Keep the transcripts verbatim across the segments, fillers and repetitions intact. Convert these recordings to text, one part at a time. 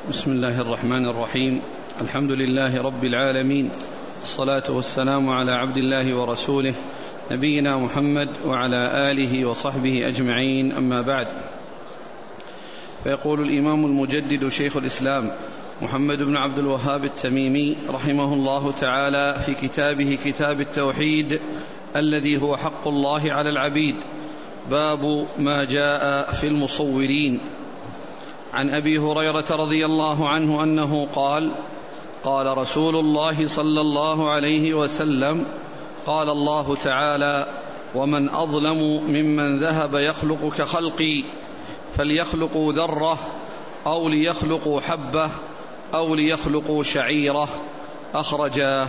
بسم الله الرحمن الرحيم. الحمد لله رب العالمين، الصلاة والسلام على عبد الله ورسوله نبينا محمد وعلى آله وصحبه أجمعين، أما بعد. فيقول الإمام المجدد شيخ الإسلام محمد بن عبد الوهاب التميمي رحمه الله تعالى في كتابه كتاب التوحيد الذي هو حق الله على العبيد: باب ما جاء في المصورين. عن أبي هريرة رضي الله عنه أنه قال: قال رسول الله صلى الله عليه وسلم: قال الله تعالى: ومن أظلم ممن ذهب يخلق كخلقي، فليخلقوا ذرة أو ليخلقوا حبة أو ليخلقوا شعيرة. أخرجاه.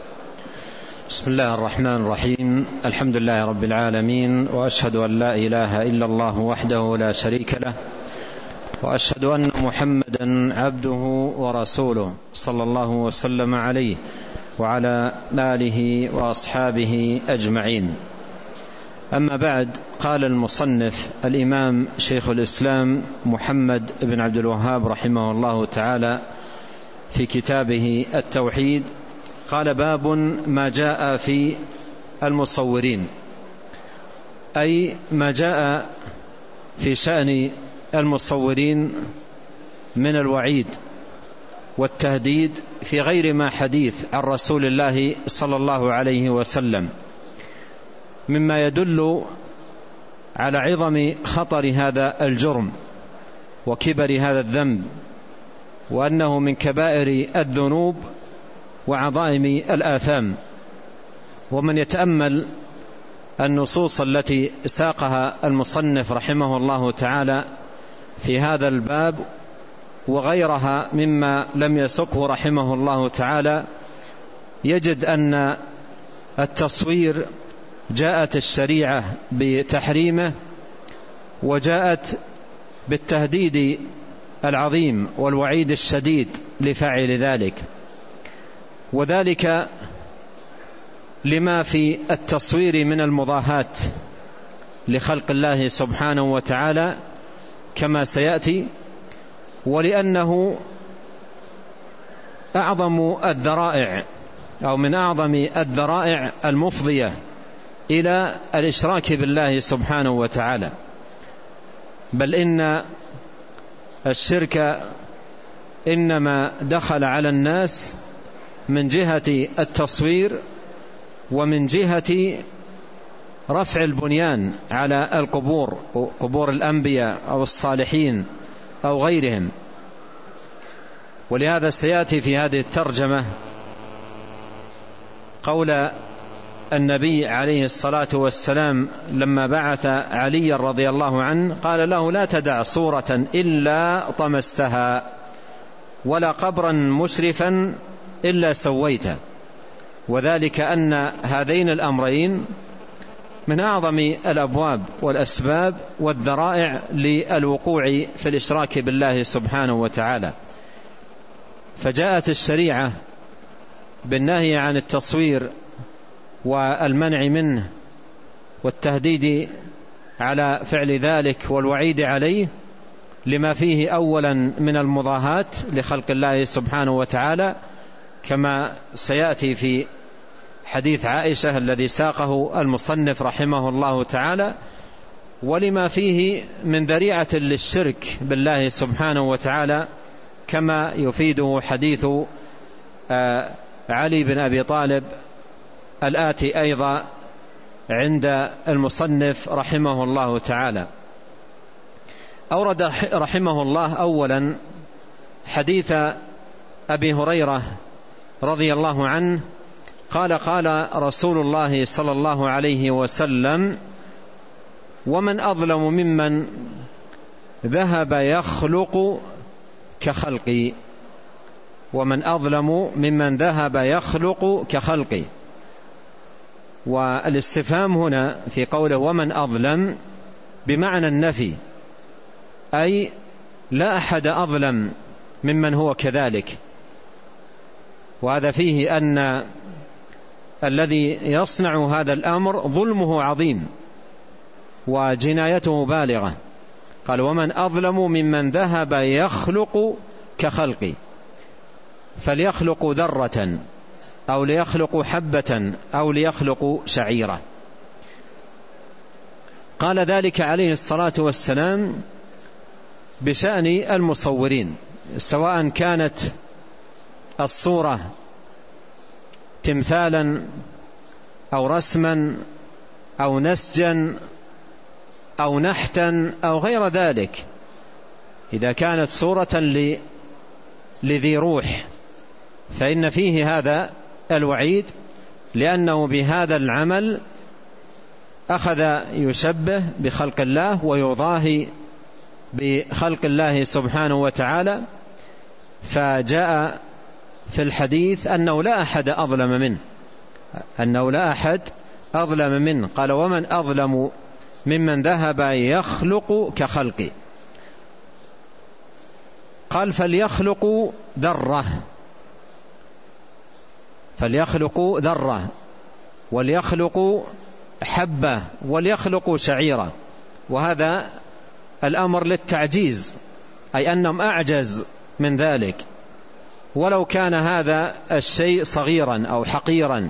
بسم الله الرحمن الرحيم. الحمد لله رب العالمين، وأشهد أن لا إله إلا الله وحده لا شريك له، وأشهد أن محمدا عبده ورسوله صلى الله وسلم عليه وعلى آله وأصحابه أجمعين. أما بعد، قال المصنف الإمام شيخ الإسلام محمد بن عبد الوهاب رحمه الله تعالى في كتابه التوحيد، قال: باب ما جاء في المصورين، أي ما جاء في شأن المصورين من الوعيد والتهديد في غير ما حديث عن رسول الله صلى الله عليه وسلم، مما يدل على عظم خطر هذا الجرم وكبر هذا الذنب، وأنه من كبائر الذنوب وعظائم الآثام. ومن يتأمل النصوص التي ساقها المصنف رحمه الله تعالى في هذا الباب وغيرها مما لم يسقه رحمه الله تعالى، يجد أن التصوير جاءت الشريعة بتحريمه، وجاءت بالتهديد العظيم والوعيد الشديد لفاعل ذلك، وذلك لما في التصوير من المضاهاة لخلق الله سبحانه وتعالى كما سيأتي، ولأنه أعظم الذرائع أو من أعظم الذرائع المفضية إلى الإشراك بالله سبحانه وتعالى. بل إن الشرك إنما دخل على الناس من جهة التصوير ومن جهة رفع البنيان على القبور، قبور الأنبياء أو الصالحين أو غيرهم. ولهذا سيأتي في هذه الترجمة قول النبي عليه الصلاة والسلام لما بعث علي رضي الله عنه، قال له: لا تدع صورة إلا طمستها، ولا قبرا مشرفا إلا سويته. وذلك أن هذين الأمرين من أعظم الأبواب والأسباب والذرائع للوقوع في الإشراك بالله سبحانه وتعالى. فجاءت الشريعة بالنهي عن التصوير والمنع منه والتهديد على فعل ذلك والوعيد عليه، لما فيه أولا من المضاهاة لخلق الله سبحانه وتعالى كما سيأتي في حديث عائشة الذي ساقه المصنف رحمه الله تعالى، ولما فيه من ذريعة للشرك بالله سبحانه وتعالى كما يفيده حديث علي بن أبي طالب الآتي أيضا عند المصنف رحمه الله تعالى. أورد رحمه الله أولا حديث أبي هريرة رضي الله عنه قال: قال رسول الله صلى الله عليه وسلم: ومن أظلم ممن ذهب يخلق كخلقي. ومن أظلم ممن ذهب يخلق كخلقي. والاستفهام هنا في قوله ومن أظلم بمعنى النفي، أي لا أحد أظلم ممن هو كذلك. وهذا فيه أن الذي يصنع هذا الأمر ظلمه عظيم وجنايته بالغة. قال: ومن أظلم ممن ذهب يخلق كخلقي، فليخلقوا ذرة أو ليخلقوا حبة أو ليخلقوا شعيرة. قال ذلك عليه الصلاة والسلام بشأن المصورين، سواء كانت الصورة تمثالا أو رسما أو نسجا أو نحتا أو غير ذلك، إذا كانت صورة لذي روح فإن فيه هذا الوعيد، لأنه بهذا العمل أخذ يشبه بخلق الله ويضاهي بخلق الله سبحانه وتعالى. فجاء في الحديث أنه لا أحد أظلم منه، أنه لا أحد أظلم منه. قال: ومن أظلم ممن ذهب يخلق كخلقي. قال: فليخلقوا ذرة، فليخلقوا ذرة وليخلقوا حبة وليخلقوا شعيرة. وهذا الأمر للتعجيز، أي أنهم أعجز من ذلك، ولو كان هذا الشيء صغيرا أو حقيرا،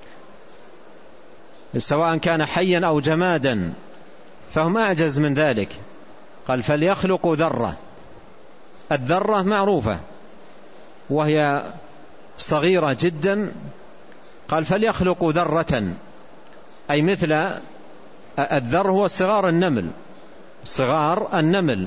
سواء كان حيا أو جمادا، فهم أعجز من ذلك. قال: فليخلقوا ذرة. الذرة معروفة وهي صغيرة جدا. قال: فليخلقوا ذرة، أي مثل الذر هو صغار النمل، صغار النمل.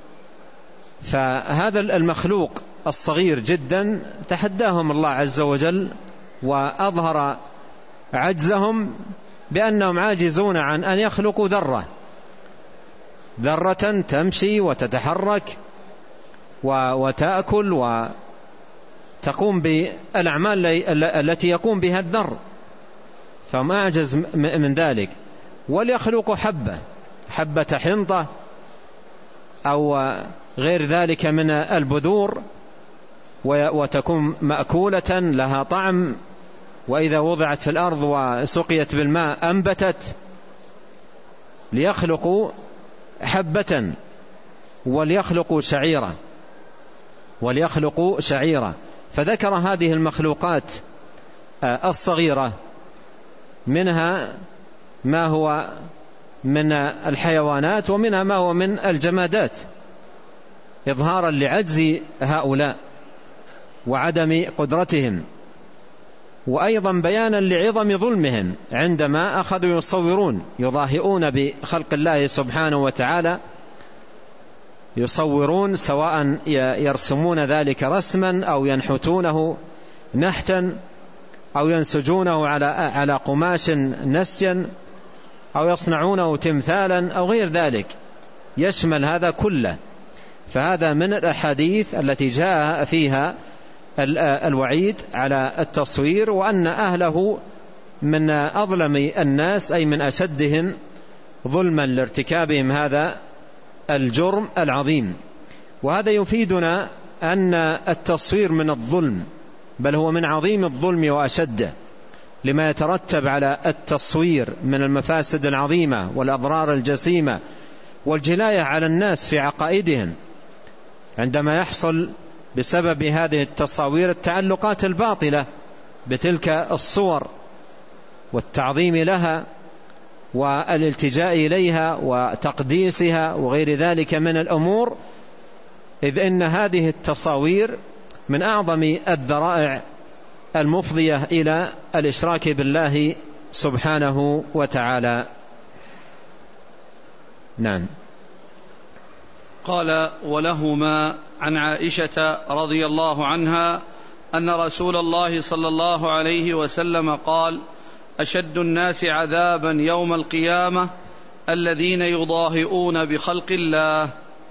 فهذا المخلوق الصغير جدا تحداهم الله عز وجل وأظهر عجزهم بأنهم عاجزون عن أن يخلقوا ذرة، ذرة تمشي وتتحرك وتأكل وتقوم بالأعمال التي يقوم بها الذر، فهم أعجز من ذلك. وليخلقوا حبة، حبة حنطة أو غير ذلك من البذور، وتكون مأكولة لها طعم، وإذا وضعت في الأرض وسقيت بالماء أنبتت. ليخلقوا حبة وليخلقوا شعيرة، وليخلقوا شعيرة. فذكر هذه المخلوقات الصغيرة، منها ما هو من الحيوانات ومنها ما هو من الجمادات، إظهارا لعجز هؤلاء وعدم قدرتهم، وأيضا بيانا لعظم ظلمهم عندما أخذوا يصورون، يضاهئون بخلق الله سبحانه وتعالى، يصورون سواء يرسمون ذلك رسما أو ينحتونه نحتا أو ينسجونه على على قماش نسجا أو يصنعونه تمثالا أو غير ذلك، يشمل هذا كله. فهذا من الأحاديث التي جاء فيها الوعيد على التصوير، وأن أهله من أظلم الناس، أي من أشدهم ظلما لارتكابهم هذا الجرم العظيم. وهذا يفيدنا أن التصوير من الظلم، بل هو من عظيم الظلم وأشده، لما يترتب على التصوير من المفاسد العظيمة والأضرار الجسيمة والجناية على الناس في عقائدهم، عندما يحصل بسبب هذه التصاوير التعلقات الباطلة بتلك الصور والتعظيم لها والالتجاء إليها وتقديسها وغير ذلك من الأمور، إذ إن هذه التصاوير من أعظم الذرائع المفضية إلى الإشراك بالله سبحانه وتعالى. نعم. قال: ولهما عن عائشة رضي الله عنها أن رسول الله صلى الله عليه وسلم قال: أشد الناس عذابا يوم القيامة الذين يضاهئون بخلق الله.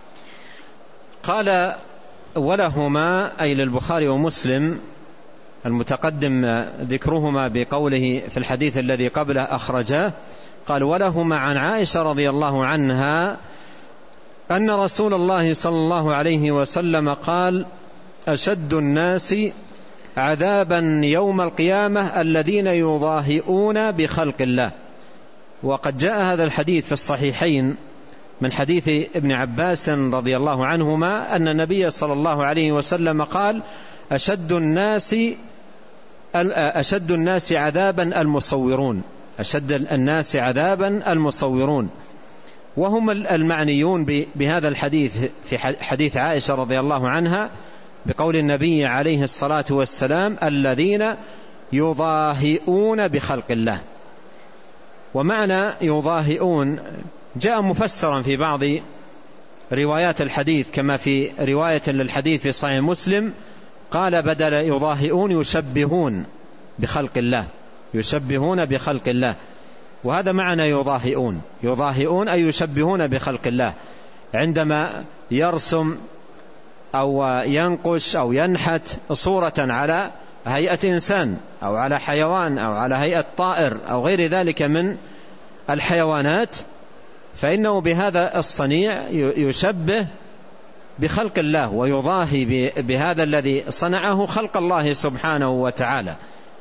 قال: ولهما، أي للبخاري ومسلم، المتقدم ذكرهما بقوله في الحديث الذي قبله أخرجاه. قال: ولهما عن عائشة رضي الله عنها أن رسول الله صلى الله عليه وسلم قال: أشد الناس عذابا يوم القيامة الذين يضاهئون بخلق الله. وقد جاء هذا الحديث في الصحيحين من حديث ابن عباس رضي الله عنهما أن النبي صلى الله عليه وسلم قال: أشد الناس أشد الناس عذابا المصورون، أشد الناس عذابا المصورون، وهم المعنيون بهذا الحديث في حديث عائشة رضي الله عنها بقول النبي عليه الصلاة والسلام: الذين يضاهئون بخلق الله. ومعنى يضاهئون جاء مفسرا في بعض روايات الحديث، كما في رواية للحديث في صحيح مسلم قال بدل يضاهئون يشبهون بخلق الله، يشبهون بخلق الله. وهذا معنى يضاهئون، يضاهئون أي يشبهون بخلق الله، عندما يرسم أو ينقش أو ينحت صورة على هيئة إنسان أو على حيوان أو على هيئة طائر أو غير ذلك من الحيوانات، فإنه بهذا الصنيع يشبه بخلق الله ويضاهي بهذا الذي صنعه خلق الله سبحانه وتعالى،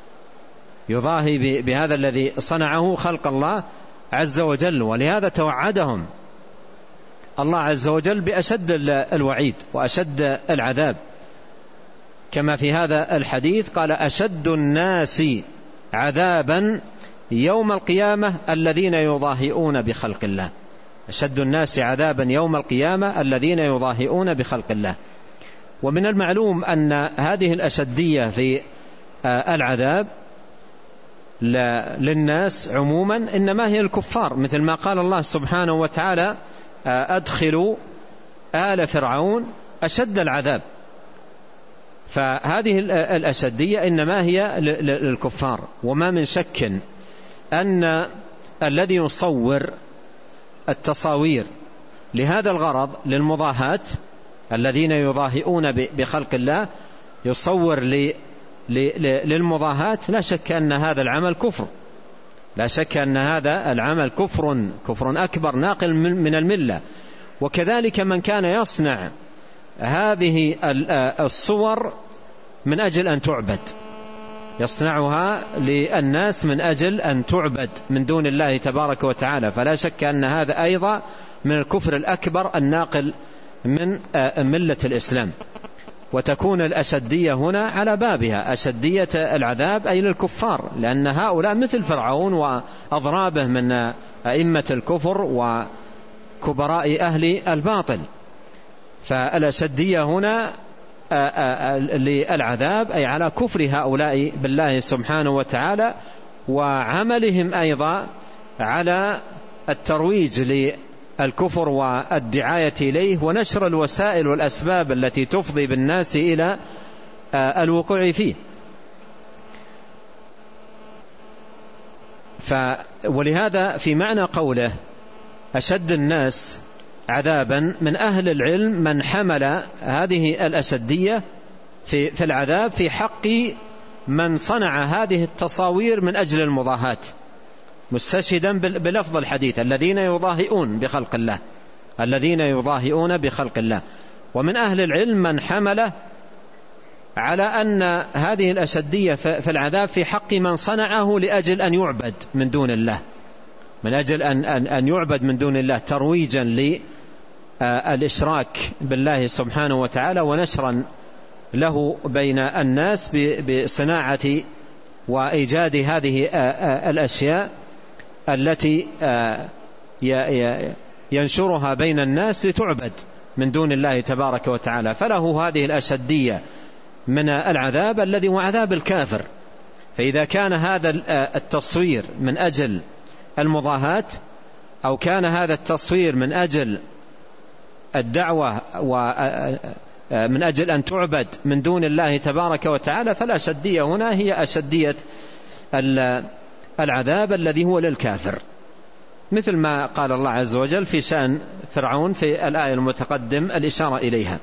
يضاهي بهذا الذي صنعه خلق الله عز وجل. ولهذا توعدهم الله عز وجل بأشد الوعيد وأشد العذاب، كما في هذا الحديث قال: أشد الناس عذابا يوم القيامة الذين يضاهئون بخلق الله، أشد الناس عذابا يوم القيامة الذين يضاهئون بخلق الله. ومن المعلوم أن هذه الأشدية في العذاب للناس عموما إنما هي الكفار، مثل ما قال الله سبحانه وتعالى: أدخلوا آل فرعون أشد العذاب. فهذه الأشدية إنما هي للكفار. وما من شك أن الذي يصور التصاوير لهذا الغرض للمضاهاة، الذين يضاهئون بخلق الله يصور للمضاهاة، لا شك أن هذا العمل كفر، لا شك أن هذا العمل كفر كفر أكبر ناقل من الملة. وكذلك من كان يصنع هذه الصور من أجل أن تعبد، يصنعها للناس من أجل أن تعبد من دون الله تبارك وتعالى، فلا شك أن هذا أيضا من الكفر الأكبر الناقل من ملة الإسلام. وتكون الأشدية هنا على بابها، أشدية العذاب أي للكفار، لأن هؤلاء مثل فرعون وأضرابه من أئمة الكفر وكبراء أهل الباطل. فالأشدية هنا للعذاب أي على كفر هؤلاء بالله سبحانه وتعالى، وعملهم أيضا على الترويج للكفر والدعاية إليه ونشر الوسائل والأسباب التي تفضي بالناس إلى الوقوع فيه. ولهذا في معنى قوله أشد الناس عذابا من أهل العلم من حمل هذه الأشدية في, في العذاب في حق من صنع هذه التصاوير من أجل المضاهاة، مستشهدا بلفظ الحديث: الذين يضاهئون بخلق الله، الذين يضاهئون بخلق الله. ومن أهل العلم من حمل على أن هذه الأشدية في العذاب في حق من صنعه لأجل أن يعبد من دون الله، من أجل أن, أن, أن يعبد من دون الله ترويجا للإشراك بالله سبحانه وتعالى ونشرا له بين الناس بصناعة وإيجاد هذه الأشياء التي ينشرها بين الناس لتعبد من دون الله تبارك وتعالى. فله هذه الأشدية من العذاب الذي هو عذاب الكافر. فإذا كان هذا التصوير من أجل المضاهاة، أو كان هذا التصوير من أجل الدعوة ومن أجل أن تعبد من دون الله تبارك وتعالى، فالأشدية هنا هي أشدية العذاب الذي هو للكافر، مثل ما قال الله عز وجل في شأن فرعون في الآية المتقدم الإشارة إليها.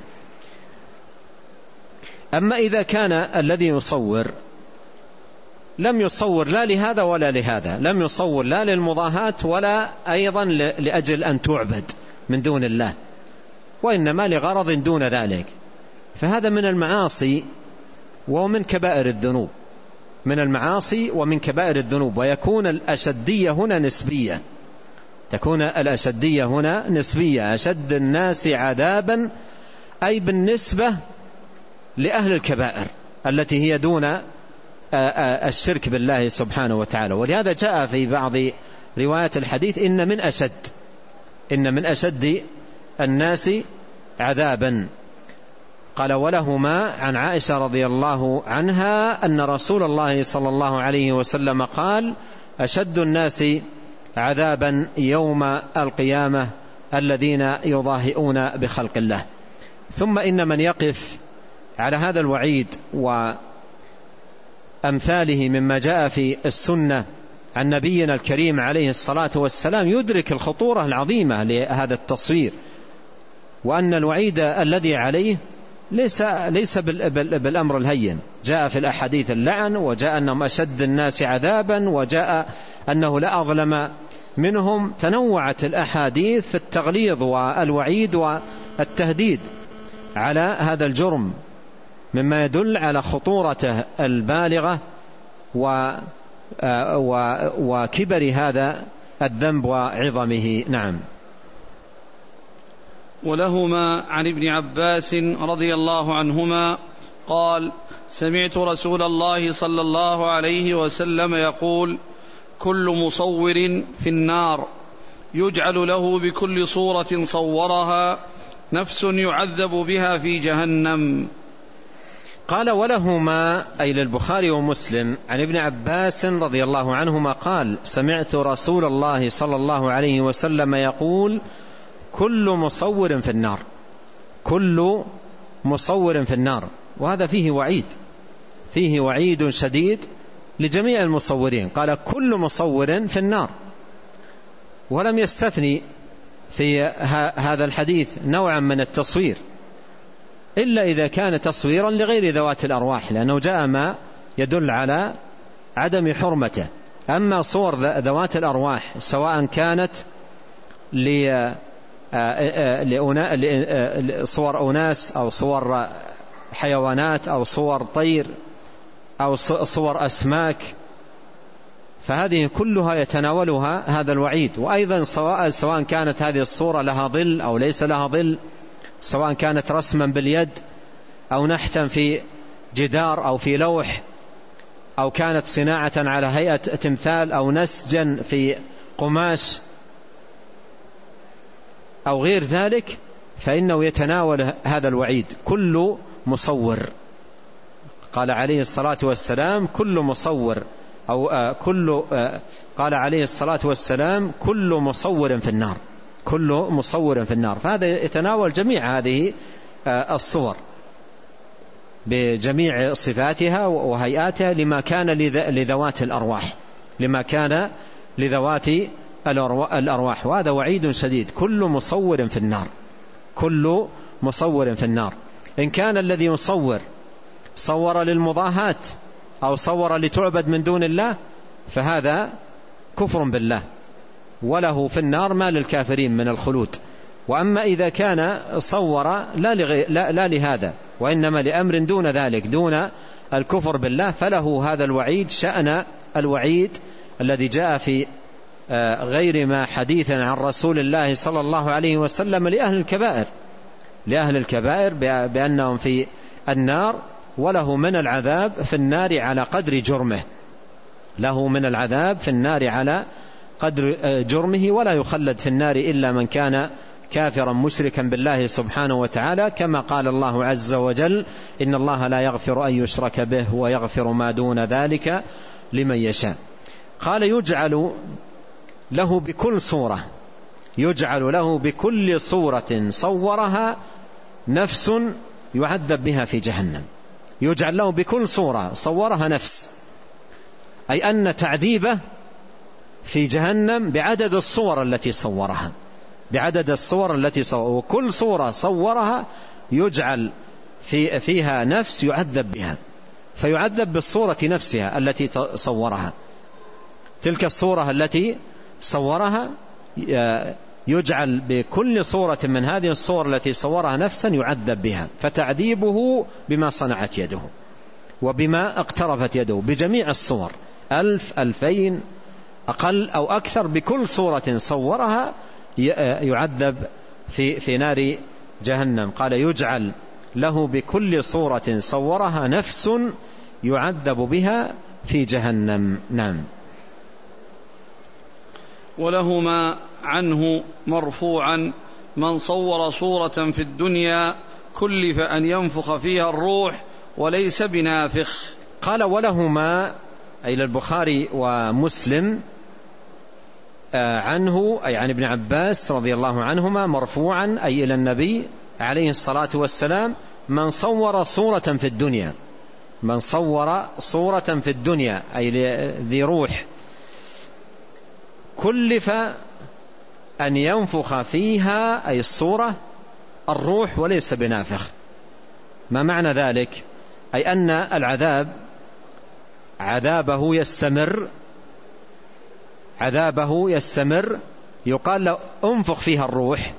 أما إذا كان الذي يصور لم يصور لا لهذا ولا لهذا، لم يصور لا للمضاهاة ولا أيضا لأجل أن تعبد من دون الله، وإنما لغرض دون ذلك، فهذا من المعاصي ومن كبائر الذنوب، من المعاصي ومن كبائر الذنوب. ويكون الأشدية هنا نسبية، تكون الأشدية هنا نسبية، أشد الناس عذابا أي بالنسبة لأهل الكبائر التي هي دون الشرك بالله سبحانه وتعالى. ولهذا جاء في بعض روايات الحديث إن من أشد إن من أشد الناس عذابا. قال ولهما عن عائشة رضي الله عنها أن رسول الله صلى الله عليه وسلم قال أشد الناس عذابا يوم القيامة الذين يضاهئون بخلق الله. ثم إن من يقف على هذا الوعيد وأمثاله مما جاء في السنة عن نبينا الكريم عليه الصلاة والسلام يدرك الخطورة العظيمة لهذا التصوير، وأن الوعيد الذي عليه ليس, ليس بالأمر الهين. جاء في الأحاديث اللعن، وجاء أنهم أشد الناس عذابا، وجاء أنه لا أظلم منهم. تنوعت الأحاديث في التغليظ والوعيد والتهديد على هذا الجرم، مما يدل على خطورته البالغة وكبر هذا الذنب وعظمه. نعم. ولهما عن ابن عباس رضي الله عنهما قال سمعت رسول الله صلى الله عليه وسلم يقول كل مصور في النار يجعل له بكل صورة صورها نفس يعذب بها في جهنم. قال ولهما أي للبخاري ومسلم عن ابن عباس رضي الله عنهما قال سمعت رسول الله صلى الله عليه وسلم يقول كل مصور في النار، كل مصور في النار. وهذا فيه وعيد، فيه وعيد شديد لجميع المصورين. قال كل مصور في النار، ولم يستثني في هذا الحديث نوعا من التصوير إلا إذا كان تصويرا لغير ذوات الأرواح، لأنه جاء ما يدل على عدم حرمته. أما صور ذوات الأرواح سواء كانت لصور أناس أو صور حيوانات أو صور طير أو صور أسماك، فهذه كلها يتناولها هذا الوعيد. وأيضا سواء, سواء كانت هذه الصورة لها ظل أو ليس لها ظل، سواء كانت رسما باليد أو نحتا في جدار أو في لوح، أو كانت صناعة على هيئة تمثال أو نسجا في قماش أو غير ذلك، فإنه يتناول هذا الوعيد كل مصور. قال عليه الصلاة والسلام كل مصور أو آه كل آه قال عليه الصلاة والسلام كل مصور في النار، كل مصور في النار. فهذا يتناول جميع هذه آه الصور بجميع صفاتها وهيئاتها لما كان لذوات الأرواح، لما كان لذوات الأرواح. وهذا وعيد شديد، كل مصور في النار، كل مصور في النار. إن كان الذي يصور صور للمضاهاة أو صور لتعبد من دون الله فهذا كفر بالله، وله في النار ما للكافرين من الخلود. وأما إذا كان صور لا, لغي لا, لا لهذا وإنما لأمر دون ذلك، دون الكفر بالله، فله هذا الوعيد شأن الوعيد الذي جاء في غير ما حديثا عن رسول الله صلى الله عليه وسلم لأهل الكبائر، لأهل الكبائر بأنهم في النار، وله من العذاب في النار على قدر جرمه، له من العذاب في النار على قدر جرمه، ولا يخلد في النار إلا من كان كافرا مشركا بالله سبحانه وتعالى، كما قال الله عز وجل إن الله لا يغفر أن يشرك به ويغفر ما دون ذلك لمن يشاء. قال يجعل له بكل صورة، يجعل له بكل صورة صورها نفس يعذب بها في جهنم. يجعل له بكل صورة صورها نفس، أي أن تعذيبه في جهنم بعدد الصور التي صورها، بعدد الصور التي صورها، وكل صورة صورها يجعل في فيها نفس يعذب بها، فيعذب بالصورة نفسها التي صورها. تلك الصورة التي صورها يجعل بكل صورة من هذه الصور التي صورها نفسا يعذب بها، فتعذيبه بما صنعت يده وبما اقترفت يده بجميع الصور، ألف ألفين أقل أو أكثر بكل صورة صورها يعذب في في نار جهنم. قال يجعل له بكل صورة صورها نفس يعذب بها في جهنم. نعم. ولهما عنه مرفوعا من صور صورة في الدنيا كلف أن ينفخ فيها الروح وليس بنافخ. قال ولهما أي للبخاري ومسلم عنه أي عن ابن عباس رضي الله عنهما مرفوعا أي إلى النبي عليه الصلاة والسلام من صور صورة في الدنيا، من صور صورة في الدنيا أي ذي روح كلف أن ينفخ فيها أي الصورة الروح وليس بنافخ. ما معنى ذلك؟ أي أن العذاب عذابه يستمر، عذابه يستمر يقال له انفخ فيها الروح،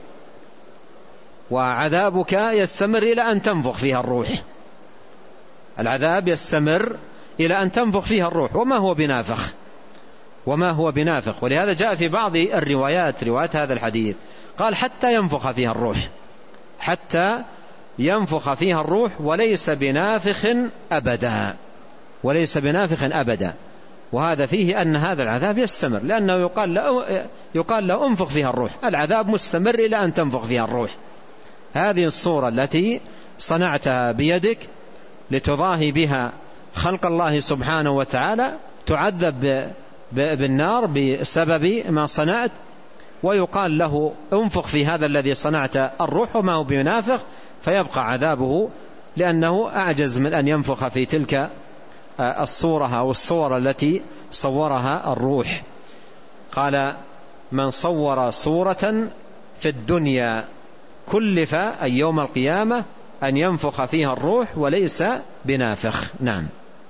وعذابك يستمر إلى أن تنفخ فيها الروح. العذاب يستمر إلى أن تنفخ فيها الروح وما هو بنافخ، وما هو بنافخ. ولهذا جاء في بعض الروايات روايات هذا الحديث قال حتى ينفخ فيها الروح، حتى ينفخ فيها الروح وليس بنافخ أبدا، وليس بنافخ أبدا. وهذا فيه أن هذا العذاب يستمر، لأنه يقال له, يقال له انفخ فيها الروح، العذاب مستمر إلى أن تنفخ فيها الروح. هذه الصورة التي صنعتها بيدك لتضاهي بها خلق الله سبحانه وتعالى تعذب بالنار بسبب ما صنعت، ويقال له انفخ في هذا الذي صنعت الروح وما هو بنافخ، فيبقى عذابه لأنه أعجز من أن ينفخ في تلك الصورة أو الصور التي صورها الروح. قال من صور صورة في الدنيا كلف أي يوم القيامة أن ينفخ فيها الروح وليس بنافخ. نعم.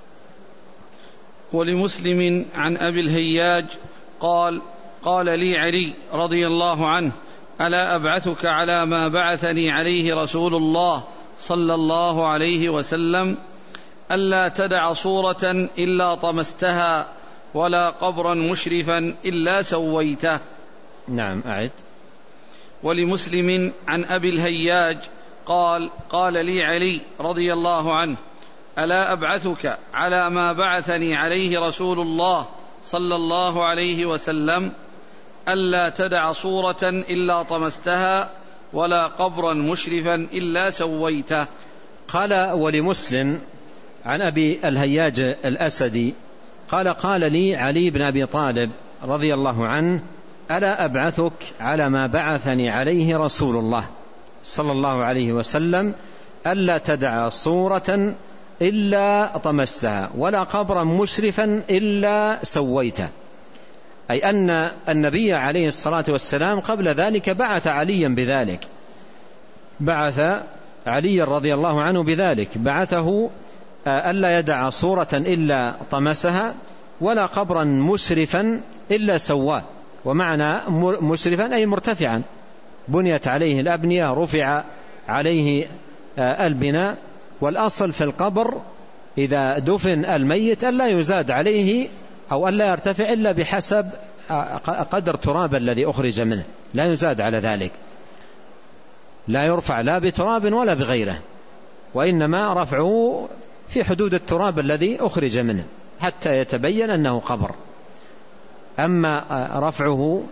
ولمسلم عن أبي الهياج قال قال لي علي رضي الله عنه ألا أبعثك على ما بعثني عليه رسول الله صلى الله عليه وسلم ألا تدع صورة إلا طمستها ولا قبرا مشرفا إلا سويته. نعم أعد. ولمسلم عن أبي الهياج قال قال لي علي رضي الله عنه ألا أبعثك على ما بعثني عليه رسول الله صلى الله عليه وسلم ألا تدع صورة إلا طمستها ولا قبرا مشرفا إلا سويته. قال ولمسلم عن أبي الهياج الأسدي قال قال لي علي بن أبي طالب رضي الله عنه ألا أبعثك على ما بعثني عليه رسول الله صلى الله عليه وسلم ألا تدع صورة إلا طمستها ولا قبرا مشرفا إلا سويته. أي أن النبي عليه الصلاة والسلام قبل ذلك بعث عليا بذلك، بعث علي رضي الله عنه بذلك، بعثه ألا يدع صورة إلا طمسها ولا قبرا مشرفا إلا سواه. ومعنى مشرفا أي مرتفعا، بنيت عليه الأبنية، رفع عليه البناء. والأصل في القبر إذا دفن الميت ألا يزاد عليه أو ألا يرتفع إلا بحسب قدر تراب الذي أخرج منه، لا يزاد على ذلك، لا يرفع لا بتراب ولا بغيره، وإنما رفعه في حدود التراب الذي أخرج منه حتى يتبين أنه قبر. أما رفعه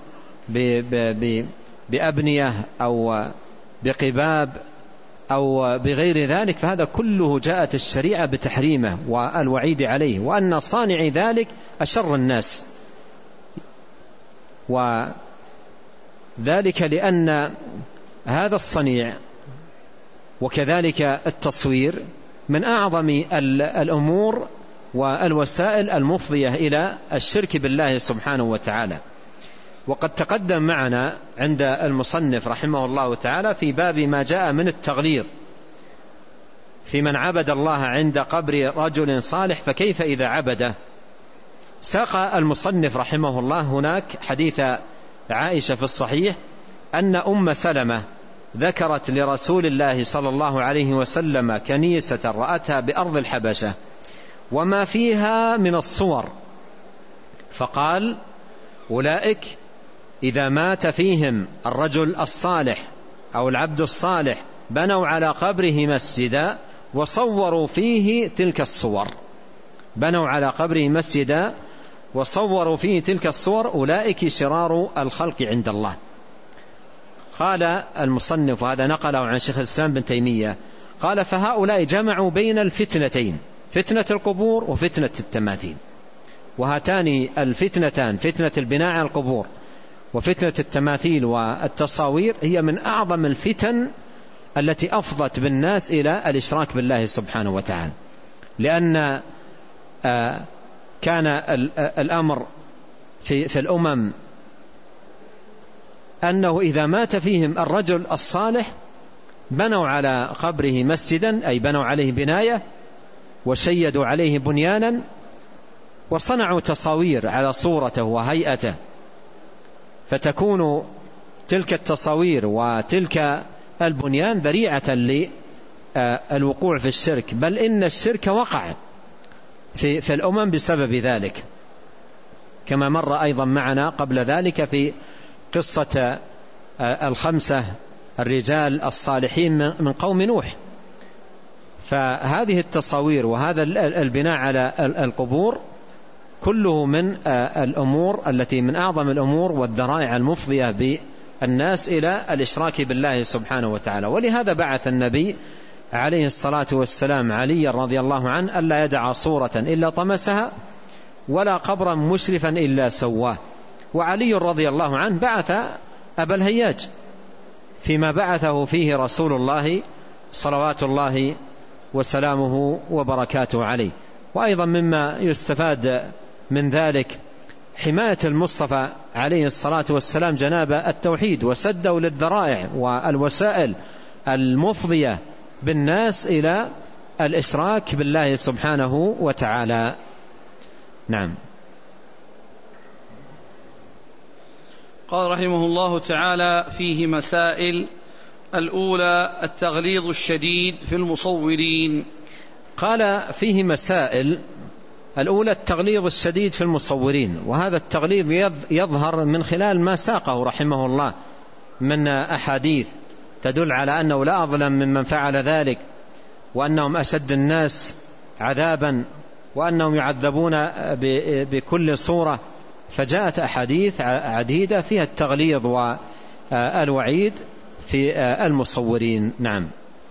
بأبنية أو بقباب أو بغير ذلك فهذا كله جاءت الشريعة بتحريمه والوعيد عليه، وأن صانع ذلك أشر الناس. وذلك لأن هذا الصنيع وكذلك التصوير من أعظم الأمور والوسائل المفضية إلى الشرك بالله سبحانه وتعالى. وقد تقدم معنا عند المصنف رحمه الله تعالى في باب ما جاء من التغليظ في من عبد الله عند قبر رجل صالح فكيف إذا عبده. ساق المصنف رحمه الله هناك حديث عائشة في الصحيح أن أم سلمة ذكرت لرسول الله صلى الله عليه وسلم كنيسة رأتها بأرض الحبشة وما فيها من الصور، فقال أولئك إذا مات فيهم الرجل الصالح أو العبد الصالح بنوا على قبره مسجدا وصوروا فيه تلك الصور، بنوا على قبره مسجدا وصوروا فيه تلك الصور، أولئك شرار الخلق عند الله. قال المصنف، وهذا نقله عن شيخ الإسلام بن تيمية، قال فهؤلاء جمعوا بين الفتنتين، فتنة القبور وفتنة التماثيل، وهاتان الفتنتان، فتنة البناء على القبور وفتنة التماثيل والتصاوير، هي من أعظم الفتن التي أفضت بالناس إلى الإشراك بالله سبحانه وتعالى، لأن كان الأمر في, في الأمم أنه إذا مات فيهم الرجل الصالح بنوا على قبره مسجدا، أي بنوا عليه بناية وشيدوا عليه بنيانا وصنعوا تصاوير على صورته وهيئته، فتكون تلك التصاوير وتلك البنيان ذريعة للوقوع في الشرك، بل إن الشرك وقع في, في الأمم بسبب ذلك، كما مر أيضا معنا قبل ذلك في قصة الخمسة الرجال الصالحين من قوم نوح. فهذه التصاوير وهذا البناء على القبور كله من الأمور التي من أعظم الأمور والذرائع المفضية بالناس إلى الإشراك بالله سبحانه وتعالى. ولهذا بعث النبي عليه الصلاة والسلام علي رضي الله عنه ألا يدع صورة إلا طمسها ولا قبرا مشرفا إلا سواه. وعلي رضي الله عنه بعث أبا الهياج فيما بعثه فيه رسول الله صلوات الله وسلامه وبركاته عليه. وأيضا مما يستفاد من ذلك حماية المصطفى عليه الصلاة والسلام جناب التوحيد وسده للذرائع والوسائل المفضية بالناس إلى الإشراك بالله سبحانه وتعالى. نعم. قال رحمه الله تعالى فيه مسائل. الأولى التغليظ الشديد في المصورين. قال فيه مسائل. الأولى التغليظ الشديد في المصورين، وهذا التغليظ يظهر من خلال ما ساقه رحمه الله من أحاديث تدل على أنه لا أظلم ممن فعل ذلك، وأنهم أشد الناس عذابا، وأنهم يعذبون بكل صورة. فجاءت أحاديث عديدة فيها التغليظ والوعيد في المصورين. نعم.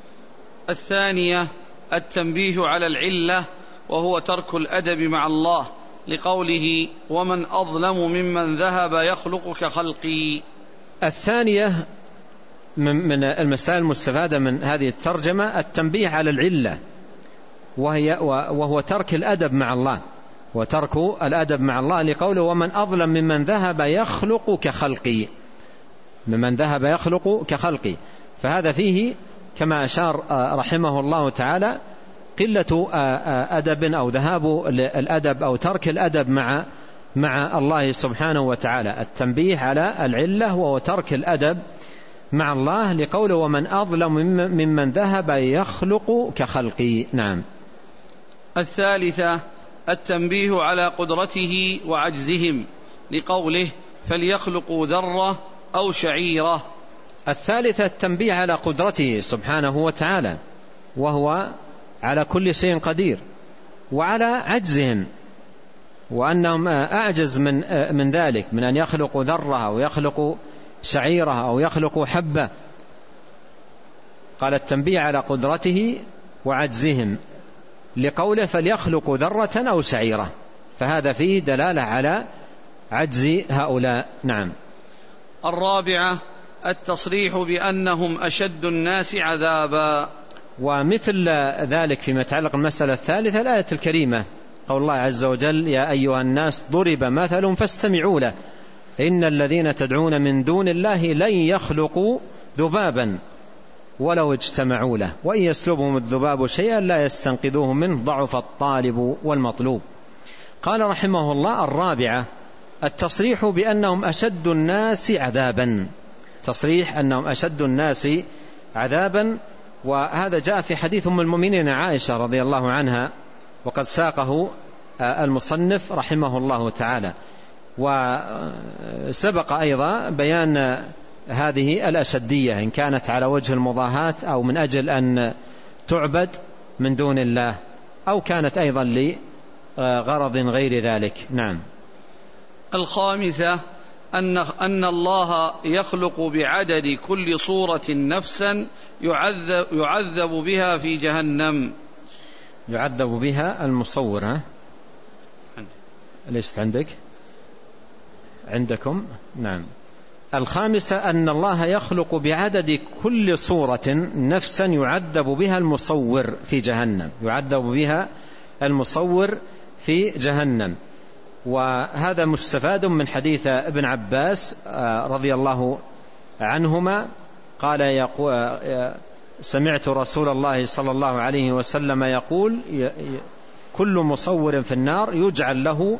الثانية التنبيه على العلة، وهو ترك الأدب مع الله، لقوله ومن أظلم ممن ذهب يخلق كخلقي. الثانية من المسائل المستفادة من هذه الترجمة التنبيه على العلة، وهي وهو ترك الأدب مع الله، وترك الأدب مع الله، لقوله ومن أظلم ممن ذهب يخلق كخلقي، ممن ذهب يخلق كخلقي. فهذا فيه كما أشار رحمه الله تعالى قلة أدب أو ذهاب الأدب أو ترك الأدب مع مع الله سبحانه وتعالى. التنبيه على العلة وهو ترك الأدب مع الله، لقوله ومن أظلم ممن ذهب يخلق كخلقي. نعم. الثالثة التنبيه على قدرته وعجزهم، لقوله فليخلقوا ذرة أو شعيرة. الثالثة التنبيه على قدرته سبحانه وتعالى، وهو على كل شيء قدير، وعلى عجزهم، وأنهم أعجز من من ذلك، من أن يخلقوا ذرة أو يخلقوا شعيرة أو يخلقوا حبة. قال التنبيه على قدرته وعجزهم، لقوله فليخلقوا ذرة أو شعيرة، فهذا فيه دلالة على عجز هؤلاء. نعم. الرابعة التصريح بأنهم أشد الناس عذابا. ومثل ذلك فيما يتعلق بالمسألة الثالثة الآية الكريمة، قول الله عز وجل يا أيها الناس ضرب مثل فاستمعوا له إن الذين تدعون من دون الله لن يخلقوا ذبابا ولو اجتمعوا له وإن يسلبهم الذباب شيئا لا يستنقذوه منه ضعف الطالب والمطلوب. قال رحمه الله الرابعة التصريح بأنهم أشد الناس عذابا، تصريح أنهم أشد الناس عذابا. وهذا جاء في حديث أم المؤمنين عائشة رضي الله عنها، وقد ساقه المصنف رحمه الله تعالى. وسبق أيضا بيان هذه الأشدية إن كانت على وجه المضاهاة أو من أجل أن تعبد من دون الله أو كانت أيضا لغرض غير ذلك. نعم. الخامسة أن, أن الله يخلق بعدد كل صورة نفسا يعذب, يعذب بها في جهنم. يعذب بها المصور. ها؟ ليست عندك؟ عندكم؟ نعم. الخامسة أن الله يخلق بعدد كل صورة نفسا يعذب بها المصور في جهنم. يعذب بها المصور في جهنم. وهذا مستفاد من حديث ابن عباس رضي الله عنهما قال يقول سمعت رسول الله صلى الله عليه وسلم يقول كل مصور في النار يجعل له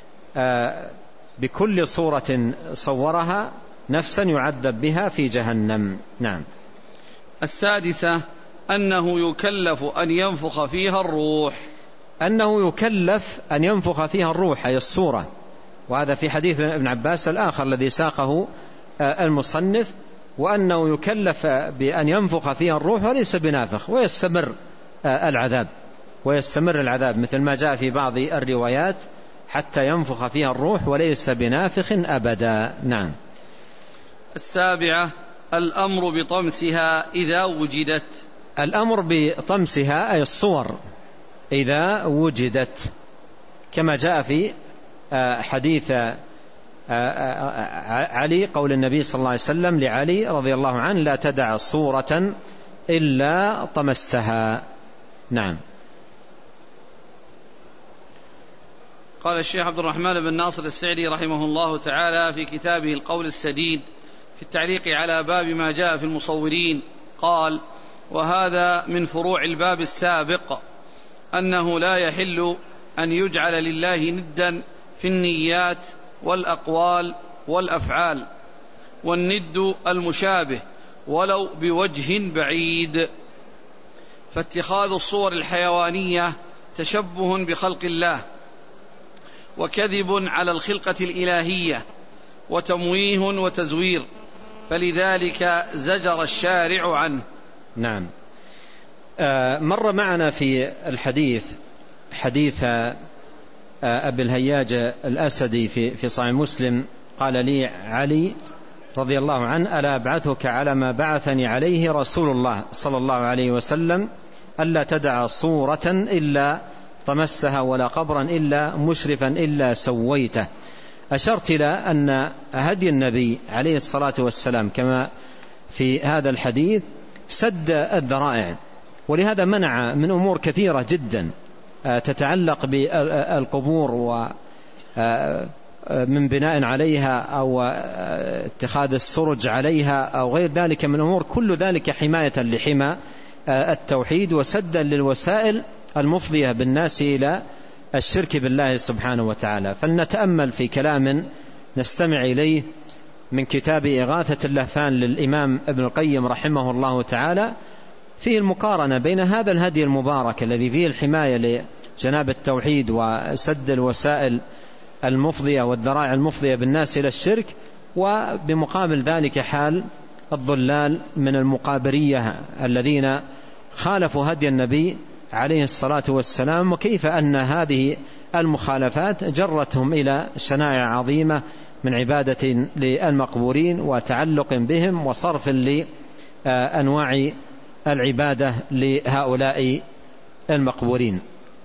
بكل صورة صورها نفسا يعذب بها في جهنم. نعم. السادسة أنه يكلف أن ينفخ فيها الروح. أنه يكلف أن ينفخ فيها الروح أي الصورة، وهذا في حديث ابن عباس الآخر الذي ساقه المصنف، وأنه يكلف بأن ينفخ فيها الروح وليس بنافخ ويستمر العذاب ويستمر العذاب مثل ما جاء في بعض الروايات حتى ينفخ فيها الروح وليس بنافخ أبدا. نعم. السابعة الأمر بطمسها إذا وجدت. الأمر بطمسها أي الصور إذا وجدت، كما جاء في حديث علي قول النبي صلى الله عليه وسلم لعلي رضي الله عنه لا تدع صورة إلا طمستها. نعم. قال الشيخ عبد الرحمن بن ناصر السعدي رحمه الله تعالى في كتابه القول السديد في التعليق على باب ما جاء في المصورين قال: وهذا من فروع الباب السابق أنه لا يحل أن يجعل لله ندا في النيات والأقوال والأفعال، والند المشابه ولو بوجه بعيد، فاتخاذ الصور الحيوانية تشبه بخلق الله وكذب على الخلقة الإلهية وتمويه وتزوير، فلذلك زجر الشارع عنه. نعم. آه مر معنا في الحديث حديث آه أبي الهياج الأسدي في في صحيح مسلم قال لي علي رضي الله عنه: ألا أبعثك على ما بعثني عليه رسول الله صلى الله عليه وسلم ألا تدع صورة إلا طمسها ولا قبرا إلا مشرفا إلا سويته. أشرت إلى أن هدي النبي عليه الصلاة والسلام كما في هذا الحديث سد الذرائع، ولهذا منع من أمور كثيرة جدا تتعلق بالقبور ومن بناء عليها أو اتخاذ السرج عليها أو غير ذلك من أمور، كل ذلك حماية لحمى التوحيد وسدا للوسائل المفضية بالناس إلى الشرك بالله سبحانه وتعالى. فلنتأمل في كلام نستمع إليه من كتاب إغاثة اللهفان للإمام ابن القيم رحمه الله تعالى فيه المقارنة بين هذا الهدي المبارك الذي فيه الحماية لجناب التوحيد وسد الوسائل المفضية والذرائع المفضية بالناس إلى الشرك، وبمقابل ذلك حال الضلال من المقابرية الذين خالفوا هدي النبي عليه الصلاة والسلام، وكيف أن هذه المخالفات جرتهم إلى شنائع عظيمة من عبادة للمقبورين وتعلق بهم وصرف لأنواع العبادة لهؤلاء المقبورين.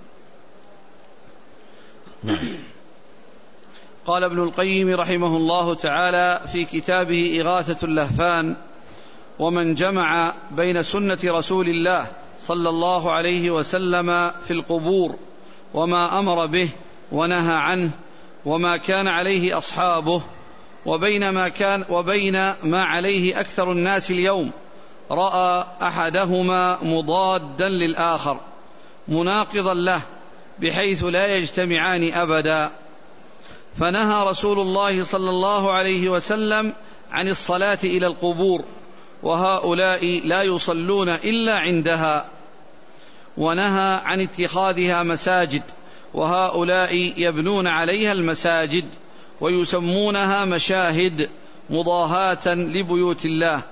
قال ابن القيم رحمه الله تعالى في كتابه إغاثة اللهفان: ومن جمع بين سنة رسول الله صلى الله عليه وسلم في القبور وما أمر به ونهى عنه وما كان عليه أصحابه وبين ما كان وبين ما عليه أكثر الناس اليوم، رأى أحدهما مضادا للآخر مناقضا له بحيث لا يجتمعان أبدا، فنهى رسول الله صلى الله عليه وسلم عن الصلاة إلى القبور وهؤلاء لا يصلون إلا عندها، ونهى عن اتخاذها مساجد وهؤلاء يبنون عليها المساجد، ويسمونها مشاهد مضاهاة لبيوت الله.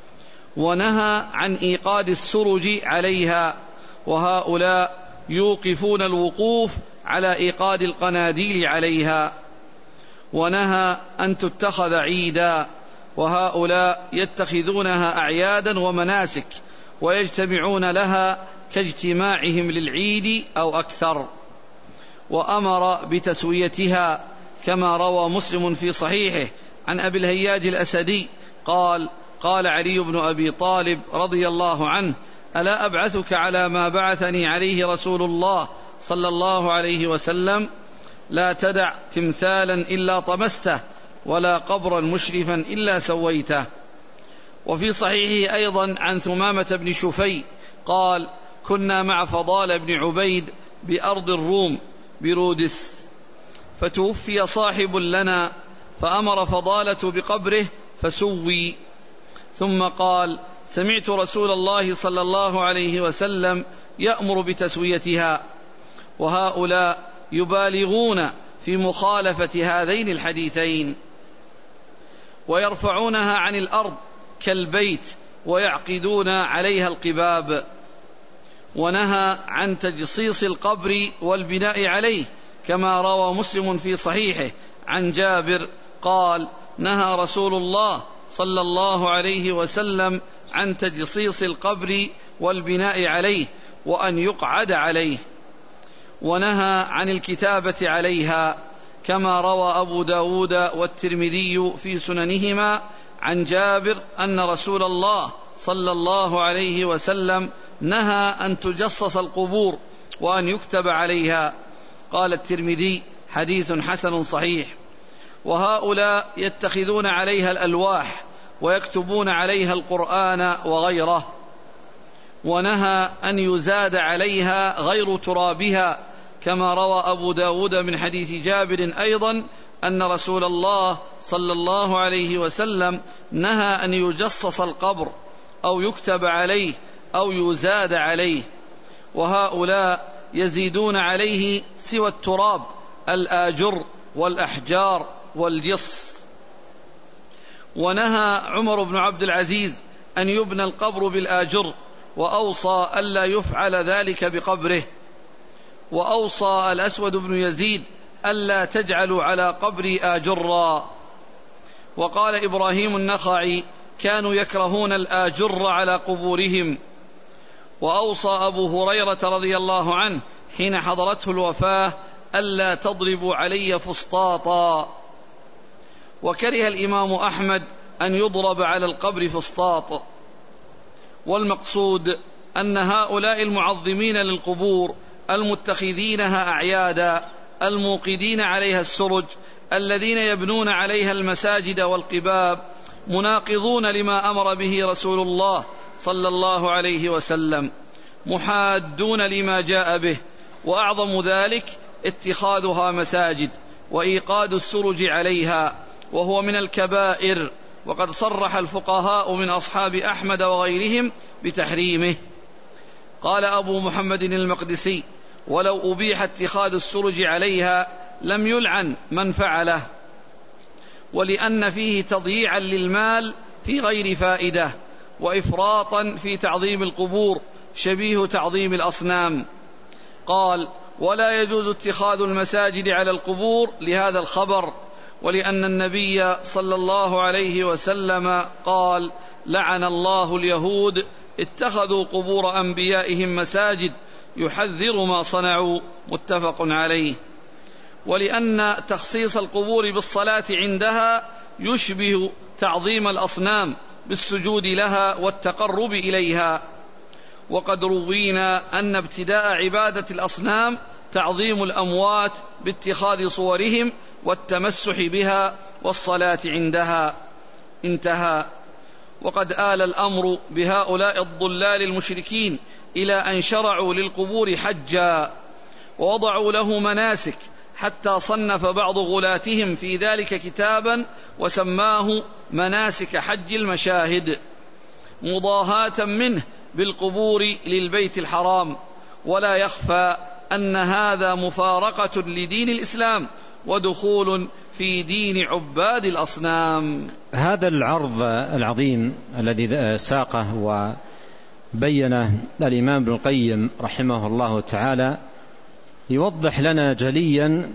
ونهى عن إيقاد السرج عليها، وهؤلاء يوقفون الوقوف على إيقاد القناديل عليها. ونهى أن تتخذ عيدا، وهؤلاء يتخذونها أعيادا ومناسك ويجتمعون لها كاجتماعهم للعيد أو أكثر. وأمر بتسويتها كما روى مسلم في صحيحه عن أبي الهياج الأسدي قال: قال علي بن أبي طالب رضي الله عنه: ألا أبعثك على ما بعثني عليه رسول الله صلى الله عليه وسلم؟ لا تدع تمثالا إلا طمسته، ولا قبرا مشرفا إلا سويته. وفي صحيحه أيضا عن ثمامة بن شفي قال: كنا مع فضال بن عبيد بأرض الروم برودس، فتوفي صاحب لنا، فأمر فضالة بقبره فسوي، ثم قال: سمعت رسول الله صلى الله عليه وسلم يأمر بتسويتها. وهؤلاء يبالغون في مخالفة هذين الحديثين، ويرفعونها عن الأرض كالبيت ويعقدون عليها القباب. ونهى عن تجصيص القبر والبناء عليه كما روى مسلم في صحيحه عن جابر قال: نهى رسول الله صلى الله عليه وسلم عن تجصيص القبر والبناء عليه وأن يقعد عليه. ونهى عن الكتابة عليها كما روى أبو داود والترمذي في سننهما عن جابر أن رسول الله صلى الله عليه وسلم نهى أن تجصص القبور وأن يكتب عليها. قال الترمذي: حديث حسن صحيح. وهؤلاء يتخذون عليها الألواح ويكتبون عليها القرآن وغيره. ونهى أن يزاد عليها غير ترابها كما روى أبو داود من حديث جابر أيضا أن رسول الله صلى الله عليه وسلم نهى أن يجصص القبر أو يكتب عليه أو يزاد عليه. وهؤلاء يزيدون عليه سوى التراب الآجر والأحجار والجص. ونهى عمر بن عبد العزيز أن يبنى القبر بالآجر، وأوصى ألا يفعل ذلك بقبره. وأوصى الأسود بن يزيد ألا تجعلوا على قبري آجرا. وقال إبراهيم النخعي: كانوا يكرهون الآجر على قبورهم. وأوصى أبو هريرة رضي الله عنه حين حضرته الوفاة ألا تضربوا علي فسطاطا. وكره الإمام أحمد أن يضرب على القبر فسطاط. والمقصود أن هؤلاء المعظمين للقبور المتخذينها أعيادا الموقدين عليها السرج الذين يبنون عليها المساجد والقباب مناقضون لما أمر به رسول الله صلى الله عليه وسلم، محادون لما جاء به. وأعظم ذلك اتخاذها مساجد وإيقاد السرج عليها، وهو من الكبائر، وقد صرح الفقهاء من أصحاب أحمد وغيرهم بتحريمه. قال أبو محمد المقدسي: ولو أبيح اتخاذ السرج عليها لم يلعن من فعله، ولأن فيه تضييعا للمال في غير فائدة، وإفراطا في تعظيم القبور شبيه تعظيم الأصنام. قال: ولا يجوز اتخاذ المساجد على القبور لهذا الخبر، ولأن النبي صلى الله عليه وسلم قال: لعن الله اليهود اتخذوا قبور أنبيائهم مساجد يحذر ما صنعوا، متفق عليه. ولأن تخصيص القبور بالصلاة عندها يشبه تعظيم الأصنام بالسجود لها والتقرب إليها. وقد روينا أن ابتداء عبادة الأصنام تعظيم الأموات باتخاذ صورهم والتمسح بها والصلاة عندها. انتهى. وقد آل الأمر بهؤلاء الضلال المشركين إلى أن شرعوا للقبور حجا ووضعوا له مناسك، حتى صنف بعض غلاتهم في ذلك كتابا وسماه مناسك حج المشاهد، مضاهاة منه بالقبور للبيت الحرام. ولا يخفى أن هذا مفارقة لدين الإسلام ودخول في دين عباد الأصنام. هذا العرض العظيم الذي ساقه وبينه الإمام ابن القيم رحمه الله تعالى يوضح لنا جليا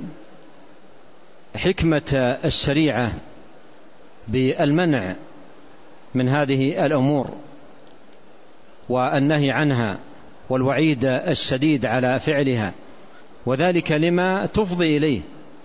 حكمة الشريعة بالمنع من هذه الأمور والنهي عنها والوعيد الشديد على فعلها، وذلك لما تفضي إليه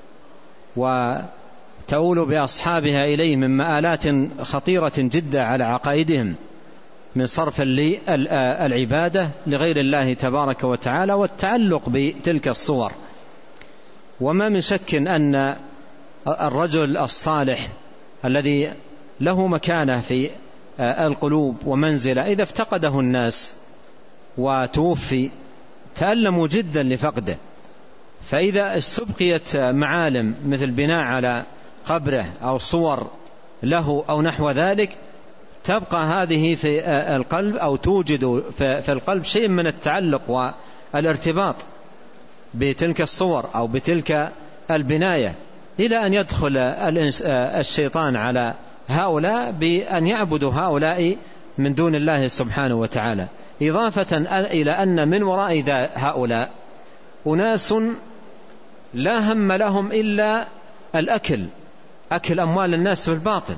وتؤول بأصحابها إليه من مآلات خطيرة جدا على عقائدهم من صرف العبادة لغير الله تبارك وتعالى والتعلق بتلك الصور. وما من شك أن الرجل الصالح الذي له مكانة في القلوب ومنزلة إذا افتقده الناس وتوفي تألموا جدا لفقده، فإذا استبقيت معالم مثل بناء على قبره أو صور له أو نحو ذلك تبقى هذه في القلب أو توجد في القلب شيء من التعلق والارتباط بتلك الصور أو بتلك البناية، إلى أن يدخل الشيطان على هؤلاء بأن يعبدوا هؤلاء من دون الله سبحانه وتعالى، إضافة إلى أن من وراء هؤلاء أناس لا هم لهم إلا الأكل، أكل أموال الناس بالباطل،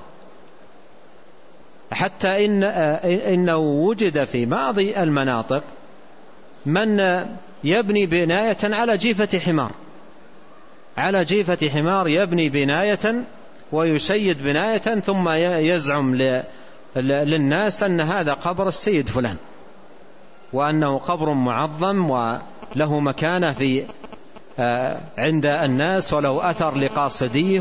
حتى إن إنه وجد في بعض المناطق من يبني بناية على جيفة حمار، على جيفة حمار يبني بناية ويشيد بناية ثم يزعم للناس أن هذا قبر السيد فلان وأنه قبر معظم وله مكانة في عند الناس وله أثر لقاصديه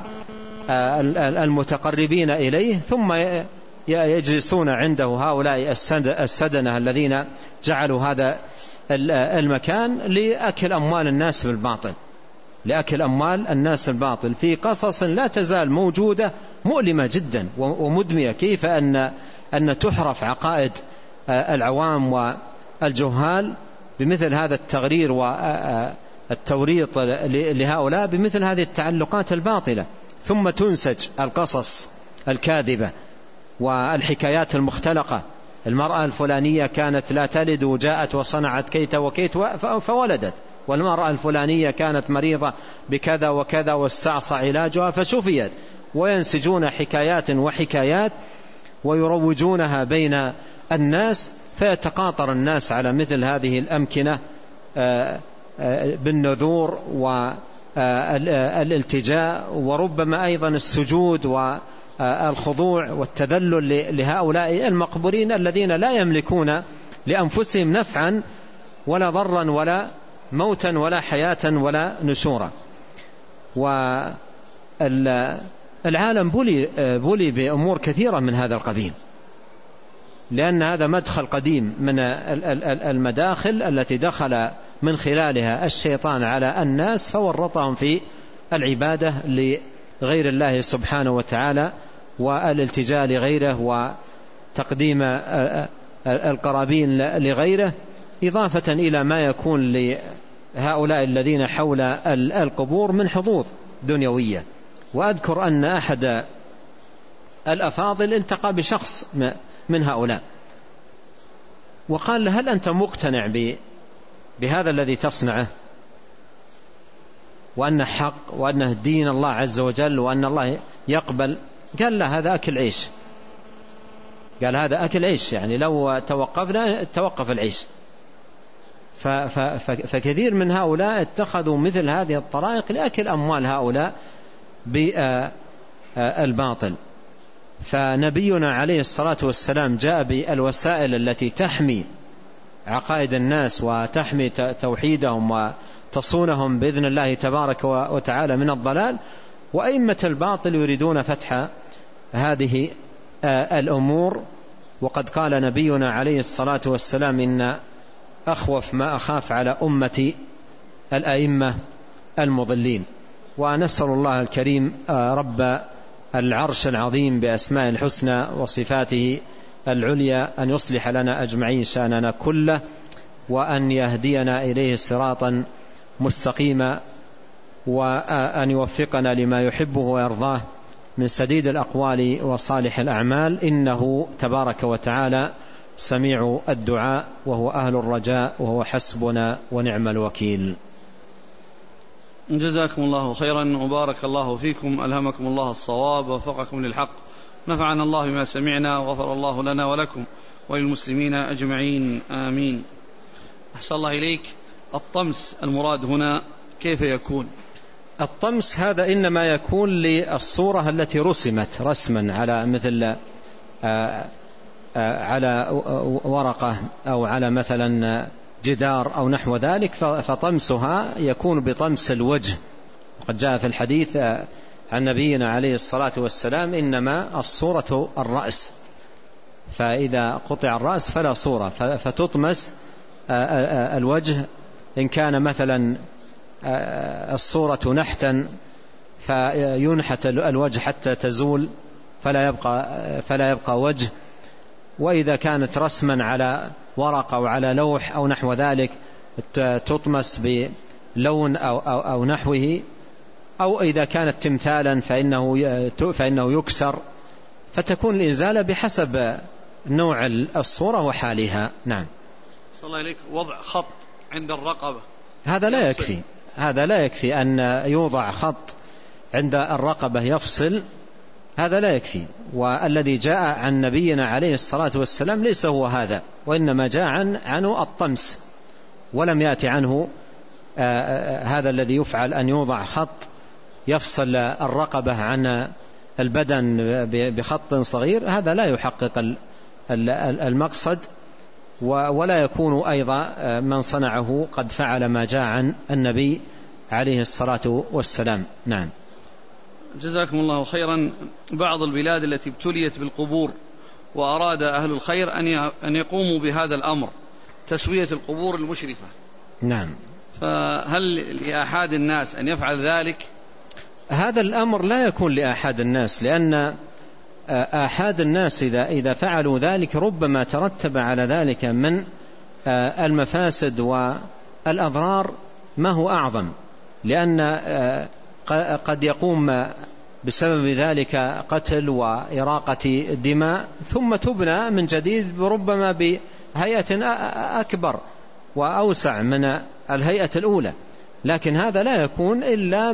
والمتقربين إليه، ثم يجلسون عنده هؤلاء السدنة الذين جعلوا هذا المكان لأكل أموال الناس بالباطل، لأكل أموال الناس بالباطل في قصص لا تزال موجودة مؤلمة جدا ومدمية، كيف أن أن تحرف عقائد العوام والجهال بمثل هذا التغرير والتوريط لهؤلاء بمثل هذه التعلقات الباطلة، ثم تنسج القصص الكاذبة والحكايات المختلقة. المرأة الفلانية كانت لا تلد وجاءت وصنعت كيت وكيت فولدت، والمرأة الفلانية كانت مريضة بكذا وكذا واستعصى علاجها فشفيت، وينسجون حكايات وحكايات ويروجونها بين الناس، فيتقاطر الناس على مثل هذه الأمكنة بالنذور والالتجاء وربما أيضا السجود والخضوع والتذلل لهؤلاء المقبورين الذين لا يملكون لأنفسهم نفعا ولا ضرا ولا موتا ولا حياة ولا نشورا. والعالم بلي, بلي بأمور كثيرة من هذا القبيل، لأن هذا مدخل قديم من المداخل التي دخل من خلالها الشيطان على الناس فورطهم في العبادة لغير الله سبحانه وتعالى والالتجاء لغيره وتقديم القرابين لغيره، إضافة إلى ما يكون لهؤلاء الذين حول القبور من حظوظ دنيوية. وأذكر أن أحد الأفاضل التقى بشخص من هؤلاء وقال له: هل أنت مقتنع بهذا الذي تصنعه وأنه حق وأنه دين الله عز وجل وأن الله يقبل؟ قال له: هذا أكل عيش. قال: هذا أكل عيش، يعني لو توقفنا توقف العيش. فكثير من هؤلاء اتخذوا مثل هذه الطرائق لأكل أموال هؤلاء بالباطل. فنبينا عليه الصلاة والسلام جاء بالوسائل التي تحمي عقائد الناس وتحمي توحيدهم وتصونهم بإذن الله تبارك وتعالى من الضلال، وأئمة الباطل يريدون فتح هذه الأمور. وقد قال نبينا عليه الصلاة والسلام: إن أخوف ما أخاف على أمتي الأئمة المضلين. ونسأل الله الكريم رب العرش العظيم بأسماء الحسنى وصفاته العليا أن يصلح لنا أجمعين شأننا كله، وأن يهدينا إليه صراطا مستقيما، وأن يوفقنا لما يحبه ويرضاه من سديد الأقوال وصالح الأعمال، إنه تبارك وتعالى سميع الدعاء وهو أهل الرجاء وهو حسبنا ونعم الوكيل. جزاكم الله خيرا وبارك الله فيكم، ألهمكم الله الصواب ووفقكم للحق، نفعنا الله بما سمعنا وغفر الله لنا ولكم وللمسلمين أجمعين آمين. أحسن الله إليك، الطمس المراد هنا كيف يكون؟ الطمس هذا إنما يكون للصورة التي رسمت رسما على مثل على ورقة أو على مثلا جدار أو نحو ذلك، فطمسها يكون بطمس الوجه. وقد جاء في الحديث عن نبينا عليه الصلاة والسلام إنما الصورة الرأس، فإذا قطع الرأس فلا صورة، فتطمس الوجه. إن كان مثلا الصورة نحتا فينحت الوجه حتى تزول فلا يبقى, فلا يبقى وجه. وإذا كانت رسما على ورقة أو على لوح أو نحو ذلك تطمس بلون أو, أو, أو نحوه. أو إذا كانت تمثالا فإنه, فإنه يكسر، فتكون الإزالة بحسب نوع الصورة وحالها. نعم. صلى الله عليك، وضع خط عند الرقبة هذا لا يكفي، هذا لا يكفي أن يوضع خط عند الرقبة يفصل، هذا لا يكفي. والذي جاء عن نبينا عليه الصلاة والسلام ليس هو هذا، وإنما جاء عن عنه الطمس، ولم يأتي عنه هذا الذي يفعل أن يوضع خط يفصل الرقبة عن البدن بخط صغير. هذا لا يحقق المقصد، ولا يكون أيضا من صنعه قد فعل ما جاء عن النبي عليه الصلاة والسلام. نعم. جزاكم الله خيرا. بعض البلاد التي ابتليت بالقبور وأراد أهل الخير أن يقوموا بهذا الأمر، تسوية القبور المشرفة. نعم. فهل لأحد الناس أن يفعل ذلك؟ هذا الأمر لا يكون لأحد الناس، لأن آحاد الناس إذا إذا فعلوا ذلك ربما ترتب على ذلك من المفاسد والأضرار ما هو أعظم، لأن قد يقوم بسبب ذلك قتل وإراقة دماء، ثم تبنى من جديد ربما بهيئة أكبر وأوسع من الهيئة الأولى. لكن هذا لا يكون إلا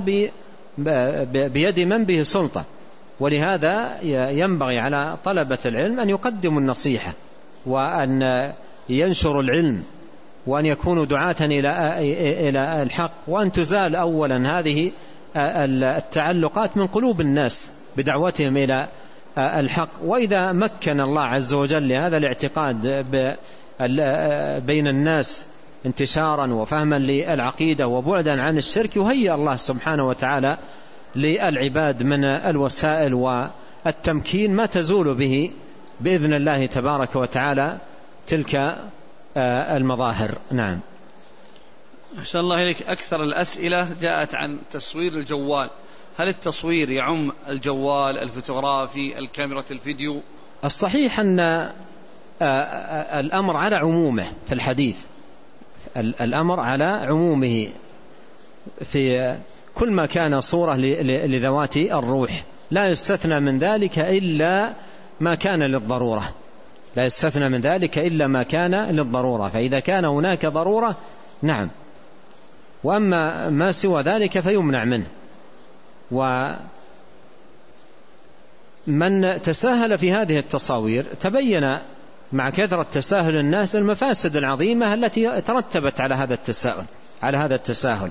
بيد من به سلطة، ولهذا ينبغي على طلبة العلم أن يقدموا النصيحة وأن ينشروا العلم وأن يكونوا دعاة إلى الحق، وأن تزال أولا هذه التعلقات من قلوب الناس بدعوتهم إلى الحق. وإذا مكن الله عز وجل لهذا الاعتقاد بين الناس انتشارا وفهما للعقيدة وبعدا عن الشرك، يهيئ الله سبحانه وتعالى للعباد من الوسائل والتمكين ما تزول به بإذن الله تبارك وتعالى تلك المظاهر. نعم. أحسن الله إليك، أكثر الأسئلة جاءت عن تصوير الجوال. هل التصوير يعم الجوال الفوتوغرافي الكاميرا الفيديو؟ الصحيح أن الأمر على عمومه في الحديث، الأمر على عمومه في كل ما كان صورة لذوات الروح، لا يستثنى من ذلك إلا ما كان للضرورة، لا يستثنى من ذلك إلا ما كان للضرورة. فإذا كان هناك ضرورة نعم، وأما ما سوى ذلك فيمنع منه. ومن تساهل في هذه التصاوير تبين مع كثرة تساهل الناس المفاسد العظيمة التي ترتبت على هذا التساهل على هذا التساهل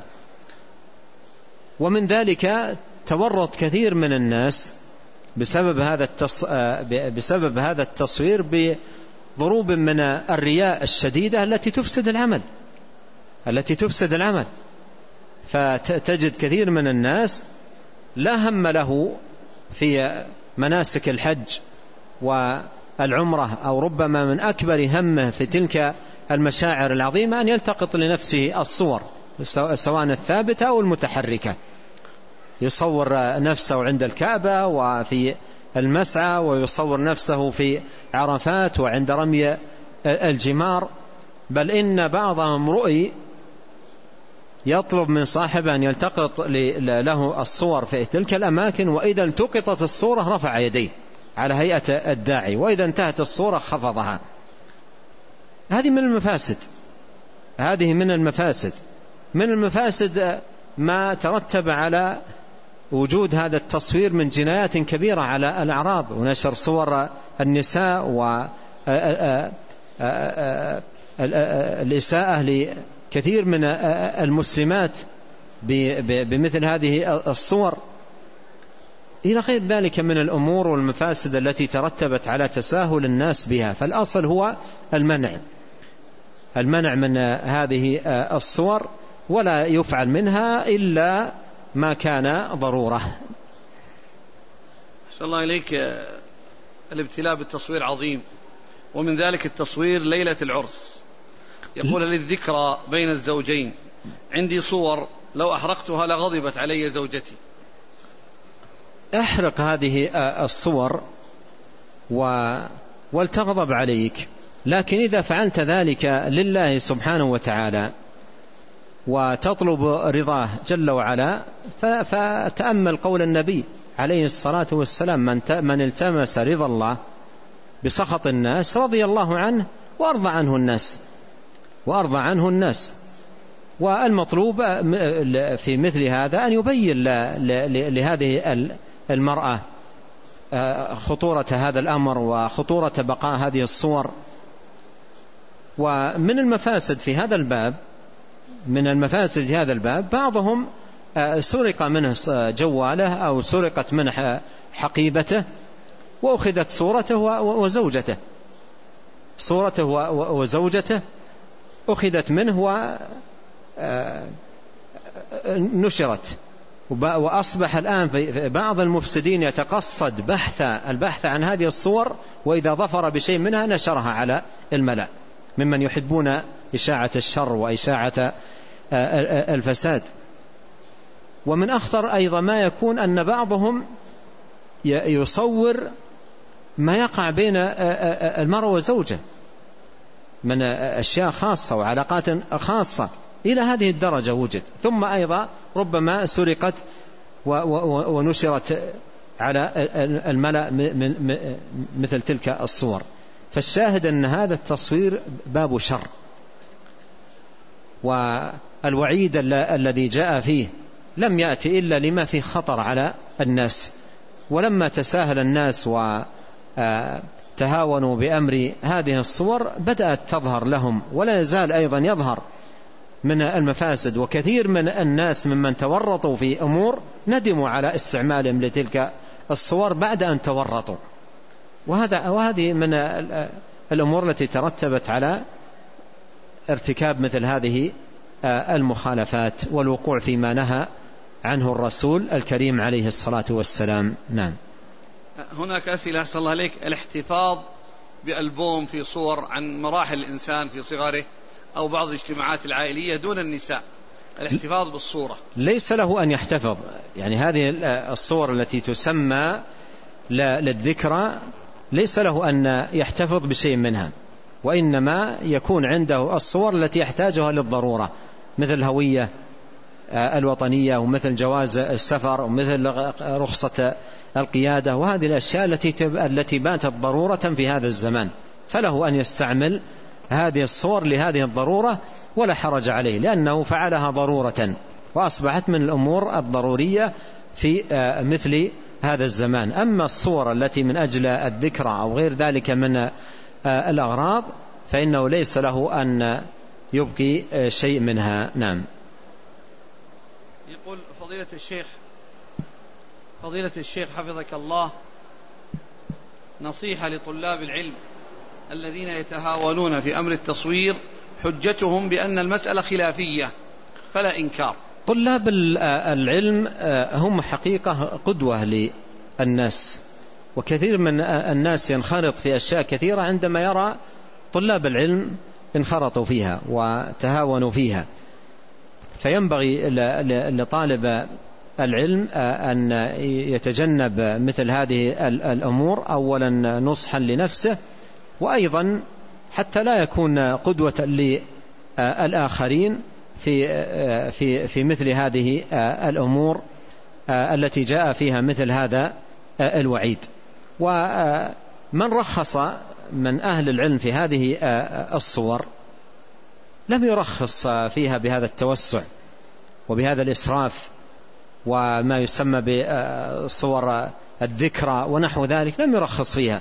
ومن ذلك تورط كثير من الناس بسبب هذا التص... بسبب هذا التصوير بضروب من الرياء الشديدة التي تفسد العمل التي تفسد العمل فتجد كثير من الناس لا هم له في مناسك الحج والعمرة، أو ربما من أكبر همه في تلك المشاعر العظيمة أن يلتقط لنفسه الصور سواء الثابتة أو المتحركة، يصور نفسه عند الكعبة وفي المسعى، ويصور نفسه في عرفات وعند رمي الجمار. بل إن بعضهم رؤي يطلب من صاحبه أن يلتقط له الصور في تلك الأماكن، وإذا التقطت الصورة رفع يديه على هيئة الداعي، وإذا انتهت الصورة خفضها. هذه من المفاسد، هذه من المفاسد من المفاسد ما ترتب على وجود هذا التصوير من جنايات كبيرة على الأعراض، ونشر صور النساء والإساءة لكثير من المسلمات بمثل هذه الصور، إلى غير ذلك من الأمور والمفاسد التي ترتبت على تساهل الناس بها. فالأصل هو المنع المنع من هذه الصور، ولا يفعل منها إلا ما كان ضرورة. أحسن الله إليك. الابتلاء بالتصوير عظيم، ومن ذلك التصوير ليلة العرس. يقول للذكرى بين الزوجين: عندي صور لو أحرقتها لغضبت علي زوجتي. احرق هذه الصور و... ولتغضب عليك، لكن إذا فعلت ذلك لله سبحانه وتعالى وتطلب رضاه جل وعلا، فتأمل قول النبي عليه الصلاة والسلام: من, من التمس رضا الله بسخط الناس رضي الله عنه وأرضى عنه الناس وأرضى عنه الناس. والمطلوب في مثل هذا أن يبين لهذه المرأة خطورة هذا الأمر وخطورة بقاء هذه الصور. ومن المفاسد في هذا الباب من المفاسد في هذا الباب بعضهم سرق منه جواله أو سرقت منه حقيبته وأخذت صورته وزوجته صورته وزوجته أخذت منه ونشرت. وأصبح الآن في بعض المفسدين يتقصد بحث البحث عن هذه الصور، وإذا ظفر بشيء منها نشرها على الملأ ممن يحبون إشاعة الشر وإشاعة الفساد. ومن أخطر أيضا ما يكون أن بعضهم يصور ما يقع بين المرء وزوجه من أشياء خاصة وعلاقات خاصة، إلى هذه الدرجة وجد. ثم أيضا ربما سرقت ونشرت على الملأ مثل تلك الصور. فالشاهد أن هذا التصوير باب شر، والوعيد الذي جاء فيه لم يأتي إلا لما فيه خطر على الناس. ولما تساهل الناس وتهاونوا بأمر هذه الصور بدأت تظهر لهم، ولا يزال أيضا يظهر من المفاسد. وكثير من الناس ممن تورطوا في أمور ندموا على استعمالهم لتلك الصور بعد أن تورطوا. وهذا وهذه من الأمور التي ترتبت على ارتكاب مثل هذه المخالفات والوقوع فيما نهى عنه الرسول الكريم عليه الصلاة والسلام. نعم. هناك أسئلة أحسن الله عليك. الاحتفاظ بألبوم في صور عن مراحل الإنسان في صغره أو بعض الاجتماعات العائلية دون النساء، الاحتفاظ بالصورة ليس له أن يحتفظ. يعني هذه الصور التي تسمى للذكرى ليس له أن يحتفظ بشيء منها، وإنما يكون عنده الصور التي يحتاجها للضرورة، مثل الهوية الوطنية ومثل جواز السفر ومثل رخصة القيادة، وهذه الأشياء التي التي باتت ضرورة في هذا الزمان، فله أن يستعمل هذه الصور لهذه الضرورة ولا حرج عليه، لأنه فعلها ضرورة وأصبحت من الأمور الضرورية في مثل هذا الزمان. أما الصور التي من أجل الذكرى أو غير ذلك من الأغراض فإنه ليس له أن يبقي شيء منها. نعم. يقول فضيلة الشيخ فضيلة الشيخ حفظك الله، نصيحة لطلاب العلم الذين يتهاونون في أمر التصوير، حجتهم بأن المسألة خلافية فلا إنكار. طلاب العلم هم حقيقة قدوة للناس، وكثير من الناس ينخرط في أشياء كثيرة عندما يرى طلاب العلم انخرطوا فيها وتهاونوا فيها. فينبغي لطالب العلم أن يتجنب مثل هذه الأمور، أولا نصحا لنفسه، وأيضا حتى لا يكون قدوة للآخرين، في في في مثل هذه الأمور التي جاء فيها مثل هذا الوعيد. ومن رخص من أهل العلم في هذه الصور لم يرخص فيها بهذا التوسع وبهذا الإسراف وما يسمى بالصور الذكرى ونحو ذلك، لم يرخص فيها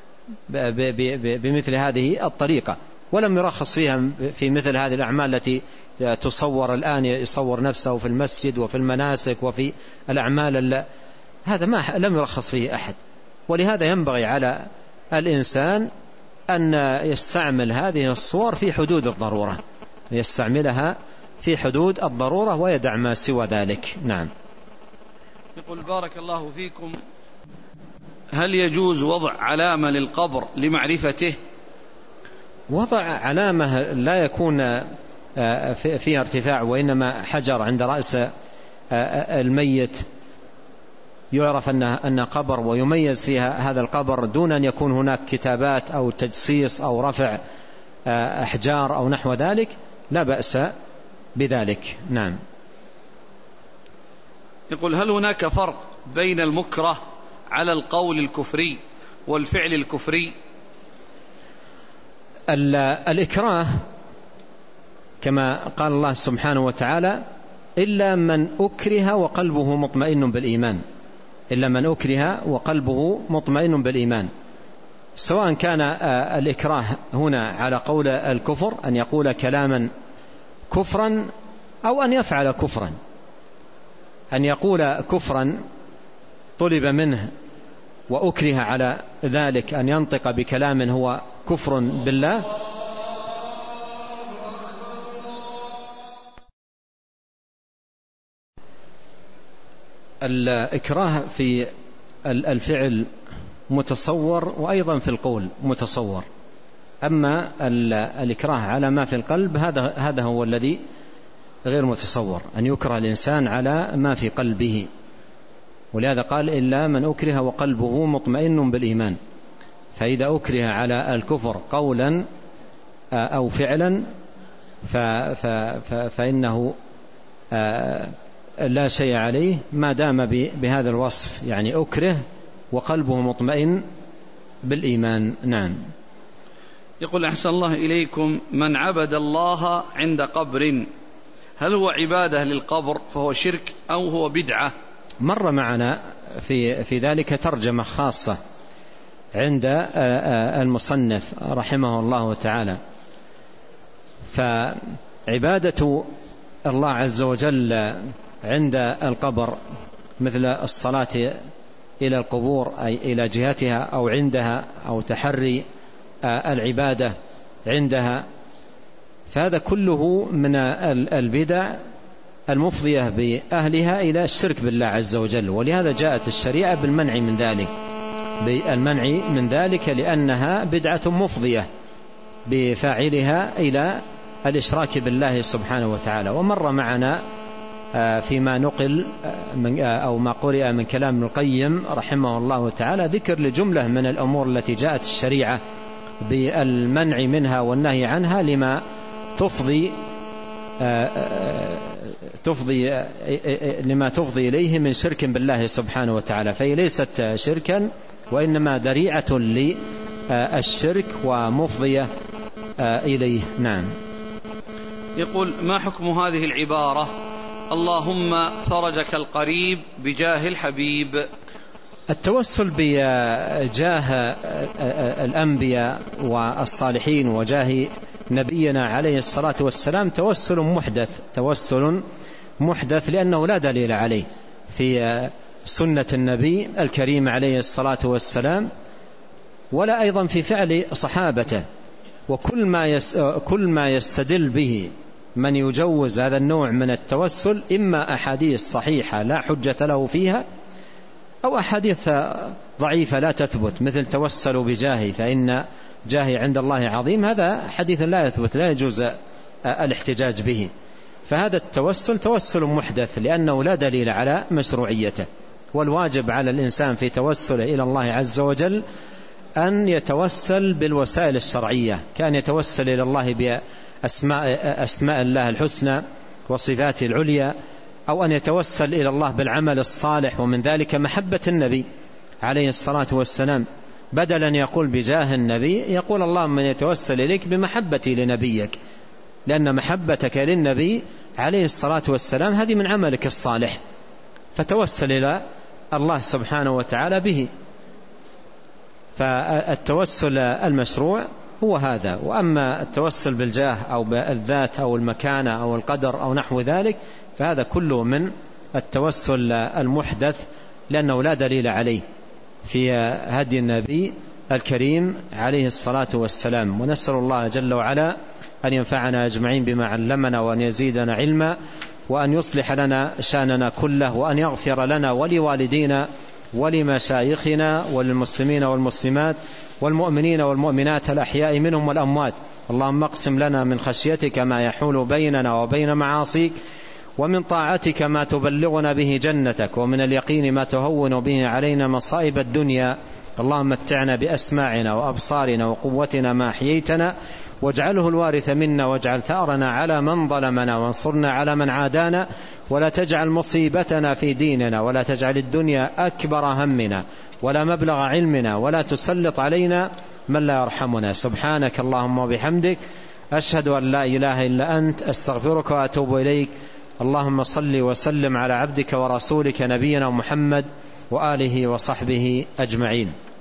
بمثل هذه الطريقة، ولم يرخص فيها في مثل هذه الأعمال التي تصور الآن، يصور نفسه في المسجد وفي المناسك وفي الأعمال، هذا ما لم يرخص فيه أحد. ولهذا ينبغي على الإنسان أن يستعمل هذه الصور في حدود الضرورة، يستعملها في حدود الضرورة ويدع ما سوى ذلك. نعم. يقول بارك الله فيكم، هل يجوز وضع علامة للقبر لمعرفته؟ وضع علامة لا يكون فيها ارتفاع، وإنما حجر عند رأس الميت يعرف أن قبر ويميز فيها هذا القبر دون أن يكون هناك كتابات أو تجسيس أو رفع أحجار أو نحو ذلك، لا بأس بذلك. نعم. يقول هل هناك فرق بين المكره على القول الكفري والفعل الكفري؟ الإكراه كما قال الله سبحانه وتعالى إلا من أكره وقلبه مطمئن بالإيمان، إلا من أكره وقلبه مطمئن بالإيمان، سواء كان الإكراه هنا على قول الكفر أن يقول كلاما كفرا أو أن يفعل كفرا. أن يقول كفرا طلب منه وأكره على ذلك أن ينطق بكلام هو كفر بالله، الإكراه في الفعل متصور وأيضا في القول متصور، أما الإكراه على ما في القلب هذا هذا هو الذي غير متصور، أن يكره الإنسان على ما في قلبه. ولهذا قال إلا من أكره وقلبه مطمئن بالإيمان، فإذا أكره على الكفر قولا أو فعلا فإنه لا شيء عليه ما دام بهذا الوصف، يعني أكره وقلبه مطمئن بالإيمان. نعم. يقول أحسن الله إليكم، من عبد الله عند قبر هل هو عبادة للقبر فهو شرك أو هو بدعة؟ مر معنا في في ذلك ترجمة خاصة عند المصنف رحمه الله تعالى. فعبادة الله عز وجل عند القبر مثل الصلاة إلى القبور أي إلى جهتها أو عندها أو تحري العبادة عندها، فهذا كله من البدع المفضية بأهلها إلى الشرك بالله عز وجل. ولهذا جاءت الشريعة بالمنع من ذلك بالمنع من ذلك لأنها بدعة مفضية بفاعلها إلى الإشراك بالله سبحانه وتعالى. ومر معنا فيما نقل من أو ما قرئ من كلام ابن القيم رحمه الله تعالى ذكر لجملة من الأمور التي جاءت الشريعة بالمنع منها والنهي عنها لما تفضي تفضي لما تفضي إليه من شرك بالله سبحانه وتعالى، فهي ليست شركا وإنما ذريعة للشرك ومفضية إليه. نعم. يقول ما حكم هذه العبارة اللهم فرجك القريب بجاه الحبيب؟ التوسل بجاه الأنبياء والصالحين وجاه نبينا عليه الصلاة والسلام توسل محدث توسل محدث لأنه لا دليل عليه في سنة النبي الكريم عليه الصلاة والسلام ولا أيضا في فعل صحابته. وكل ما يس كل ما يستدل به من يجوز هذا النوع من التوسل إما أحاديث صحيحة لا حجة له فيها أو أحاديث ضعيفة لا تثبت، مثل توسلوا بجاهي فإن جاهي عند الله عظيم، هذا حديث لا يثبت لا يجوز الاحتجاج به. فهذا التوسل توسل محدث لأنه لا دليل على مشروعيته. والواجب على الإنسان في توسله إلى الله عز وجل أن يتوسل بالوسائل الشرعية، كان يتوسل إلى الله بأسماء أسماء الله الحسنى وصفاته العليا، أو أن يتوسل إلى الله بالعمل الصالح، ومن ذلك محبة النبي عليه الصلاة والسلام، بدلا يقول بجاه النبي يقول اللهم من يتوسل إليك بمحبتي لنبيك، لأن محبتك للنبي عليه الصلاة والسلام هذه من عملك الصالح، فتوسل إلى الله سبحانه وتعالى به. فالتوسل المشروع هو هذا. وأما التوسل بالجاه أو بالذات أو المكانة أو القدر أو نحو ذلك فهذا كله من التوسل المحدث، لأنه لا دليل عليه في هدي النبي الكريم عليه الصلاة والسلام. ونسأل الله جل وعلا أن ينفعنا أجمعين بما علمنا، وأن يزيدنا علما، وأن يصلح لنا شأننا كله، وأن يغفر لنا ولوالدينا ولمشايخنا وللمسلمين والمسلمات والمؤمنين والمؤمنات الأحياء منهم والأموات. اللهم اقسم لنا من خشيتك ما يحول بيننا وبين معاصيك، ومن طاعتك ما تبلغنا به جنتك، ومن اليقين ما تهون به علينا مصائب الدنيا. اللهم متعنا بأسماعنا وأبصارنا وقوتنا ما أحييتنا، واجعله الوارث منا، واجعل ثأرنا على من ظلمنا، وانصرنا على من عادانا، ولا تجعل مصيبتنا في ديننا، ولا تجعل الدنيا أكبر همنا ولا مبلغ علمنا، ولا تسلط علينا من لا يرحمنا. سبحانك اللهم وبحمدك، أشهد أن لا إله إلا أنت، أستغفرك وأتوب إليك. اللهم صل وسلم على عبدك ورسولك نبينا محمد وآله وصحبه أجمعين.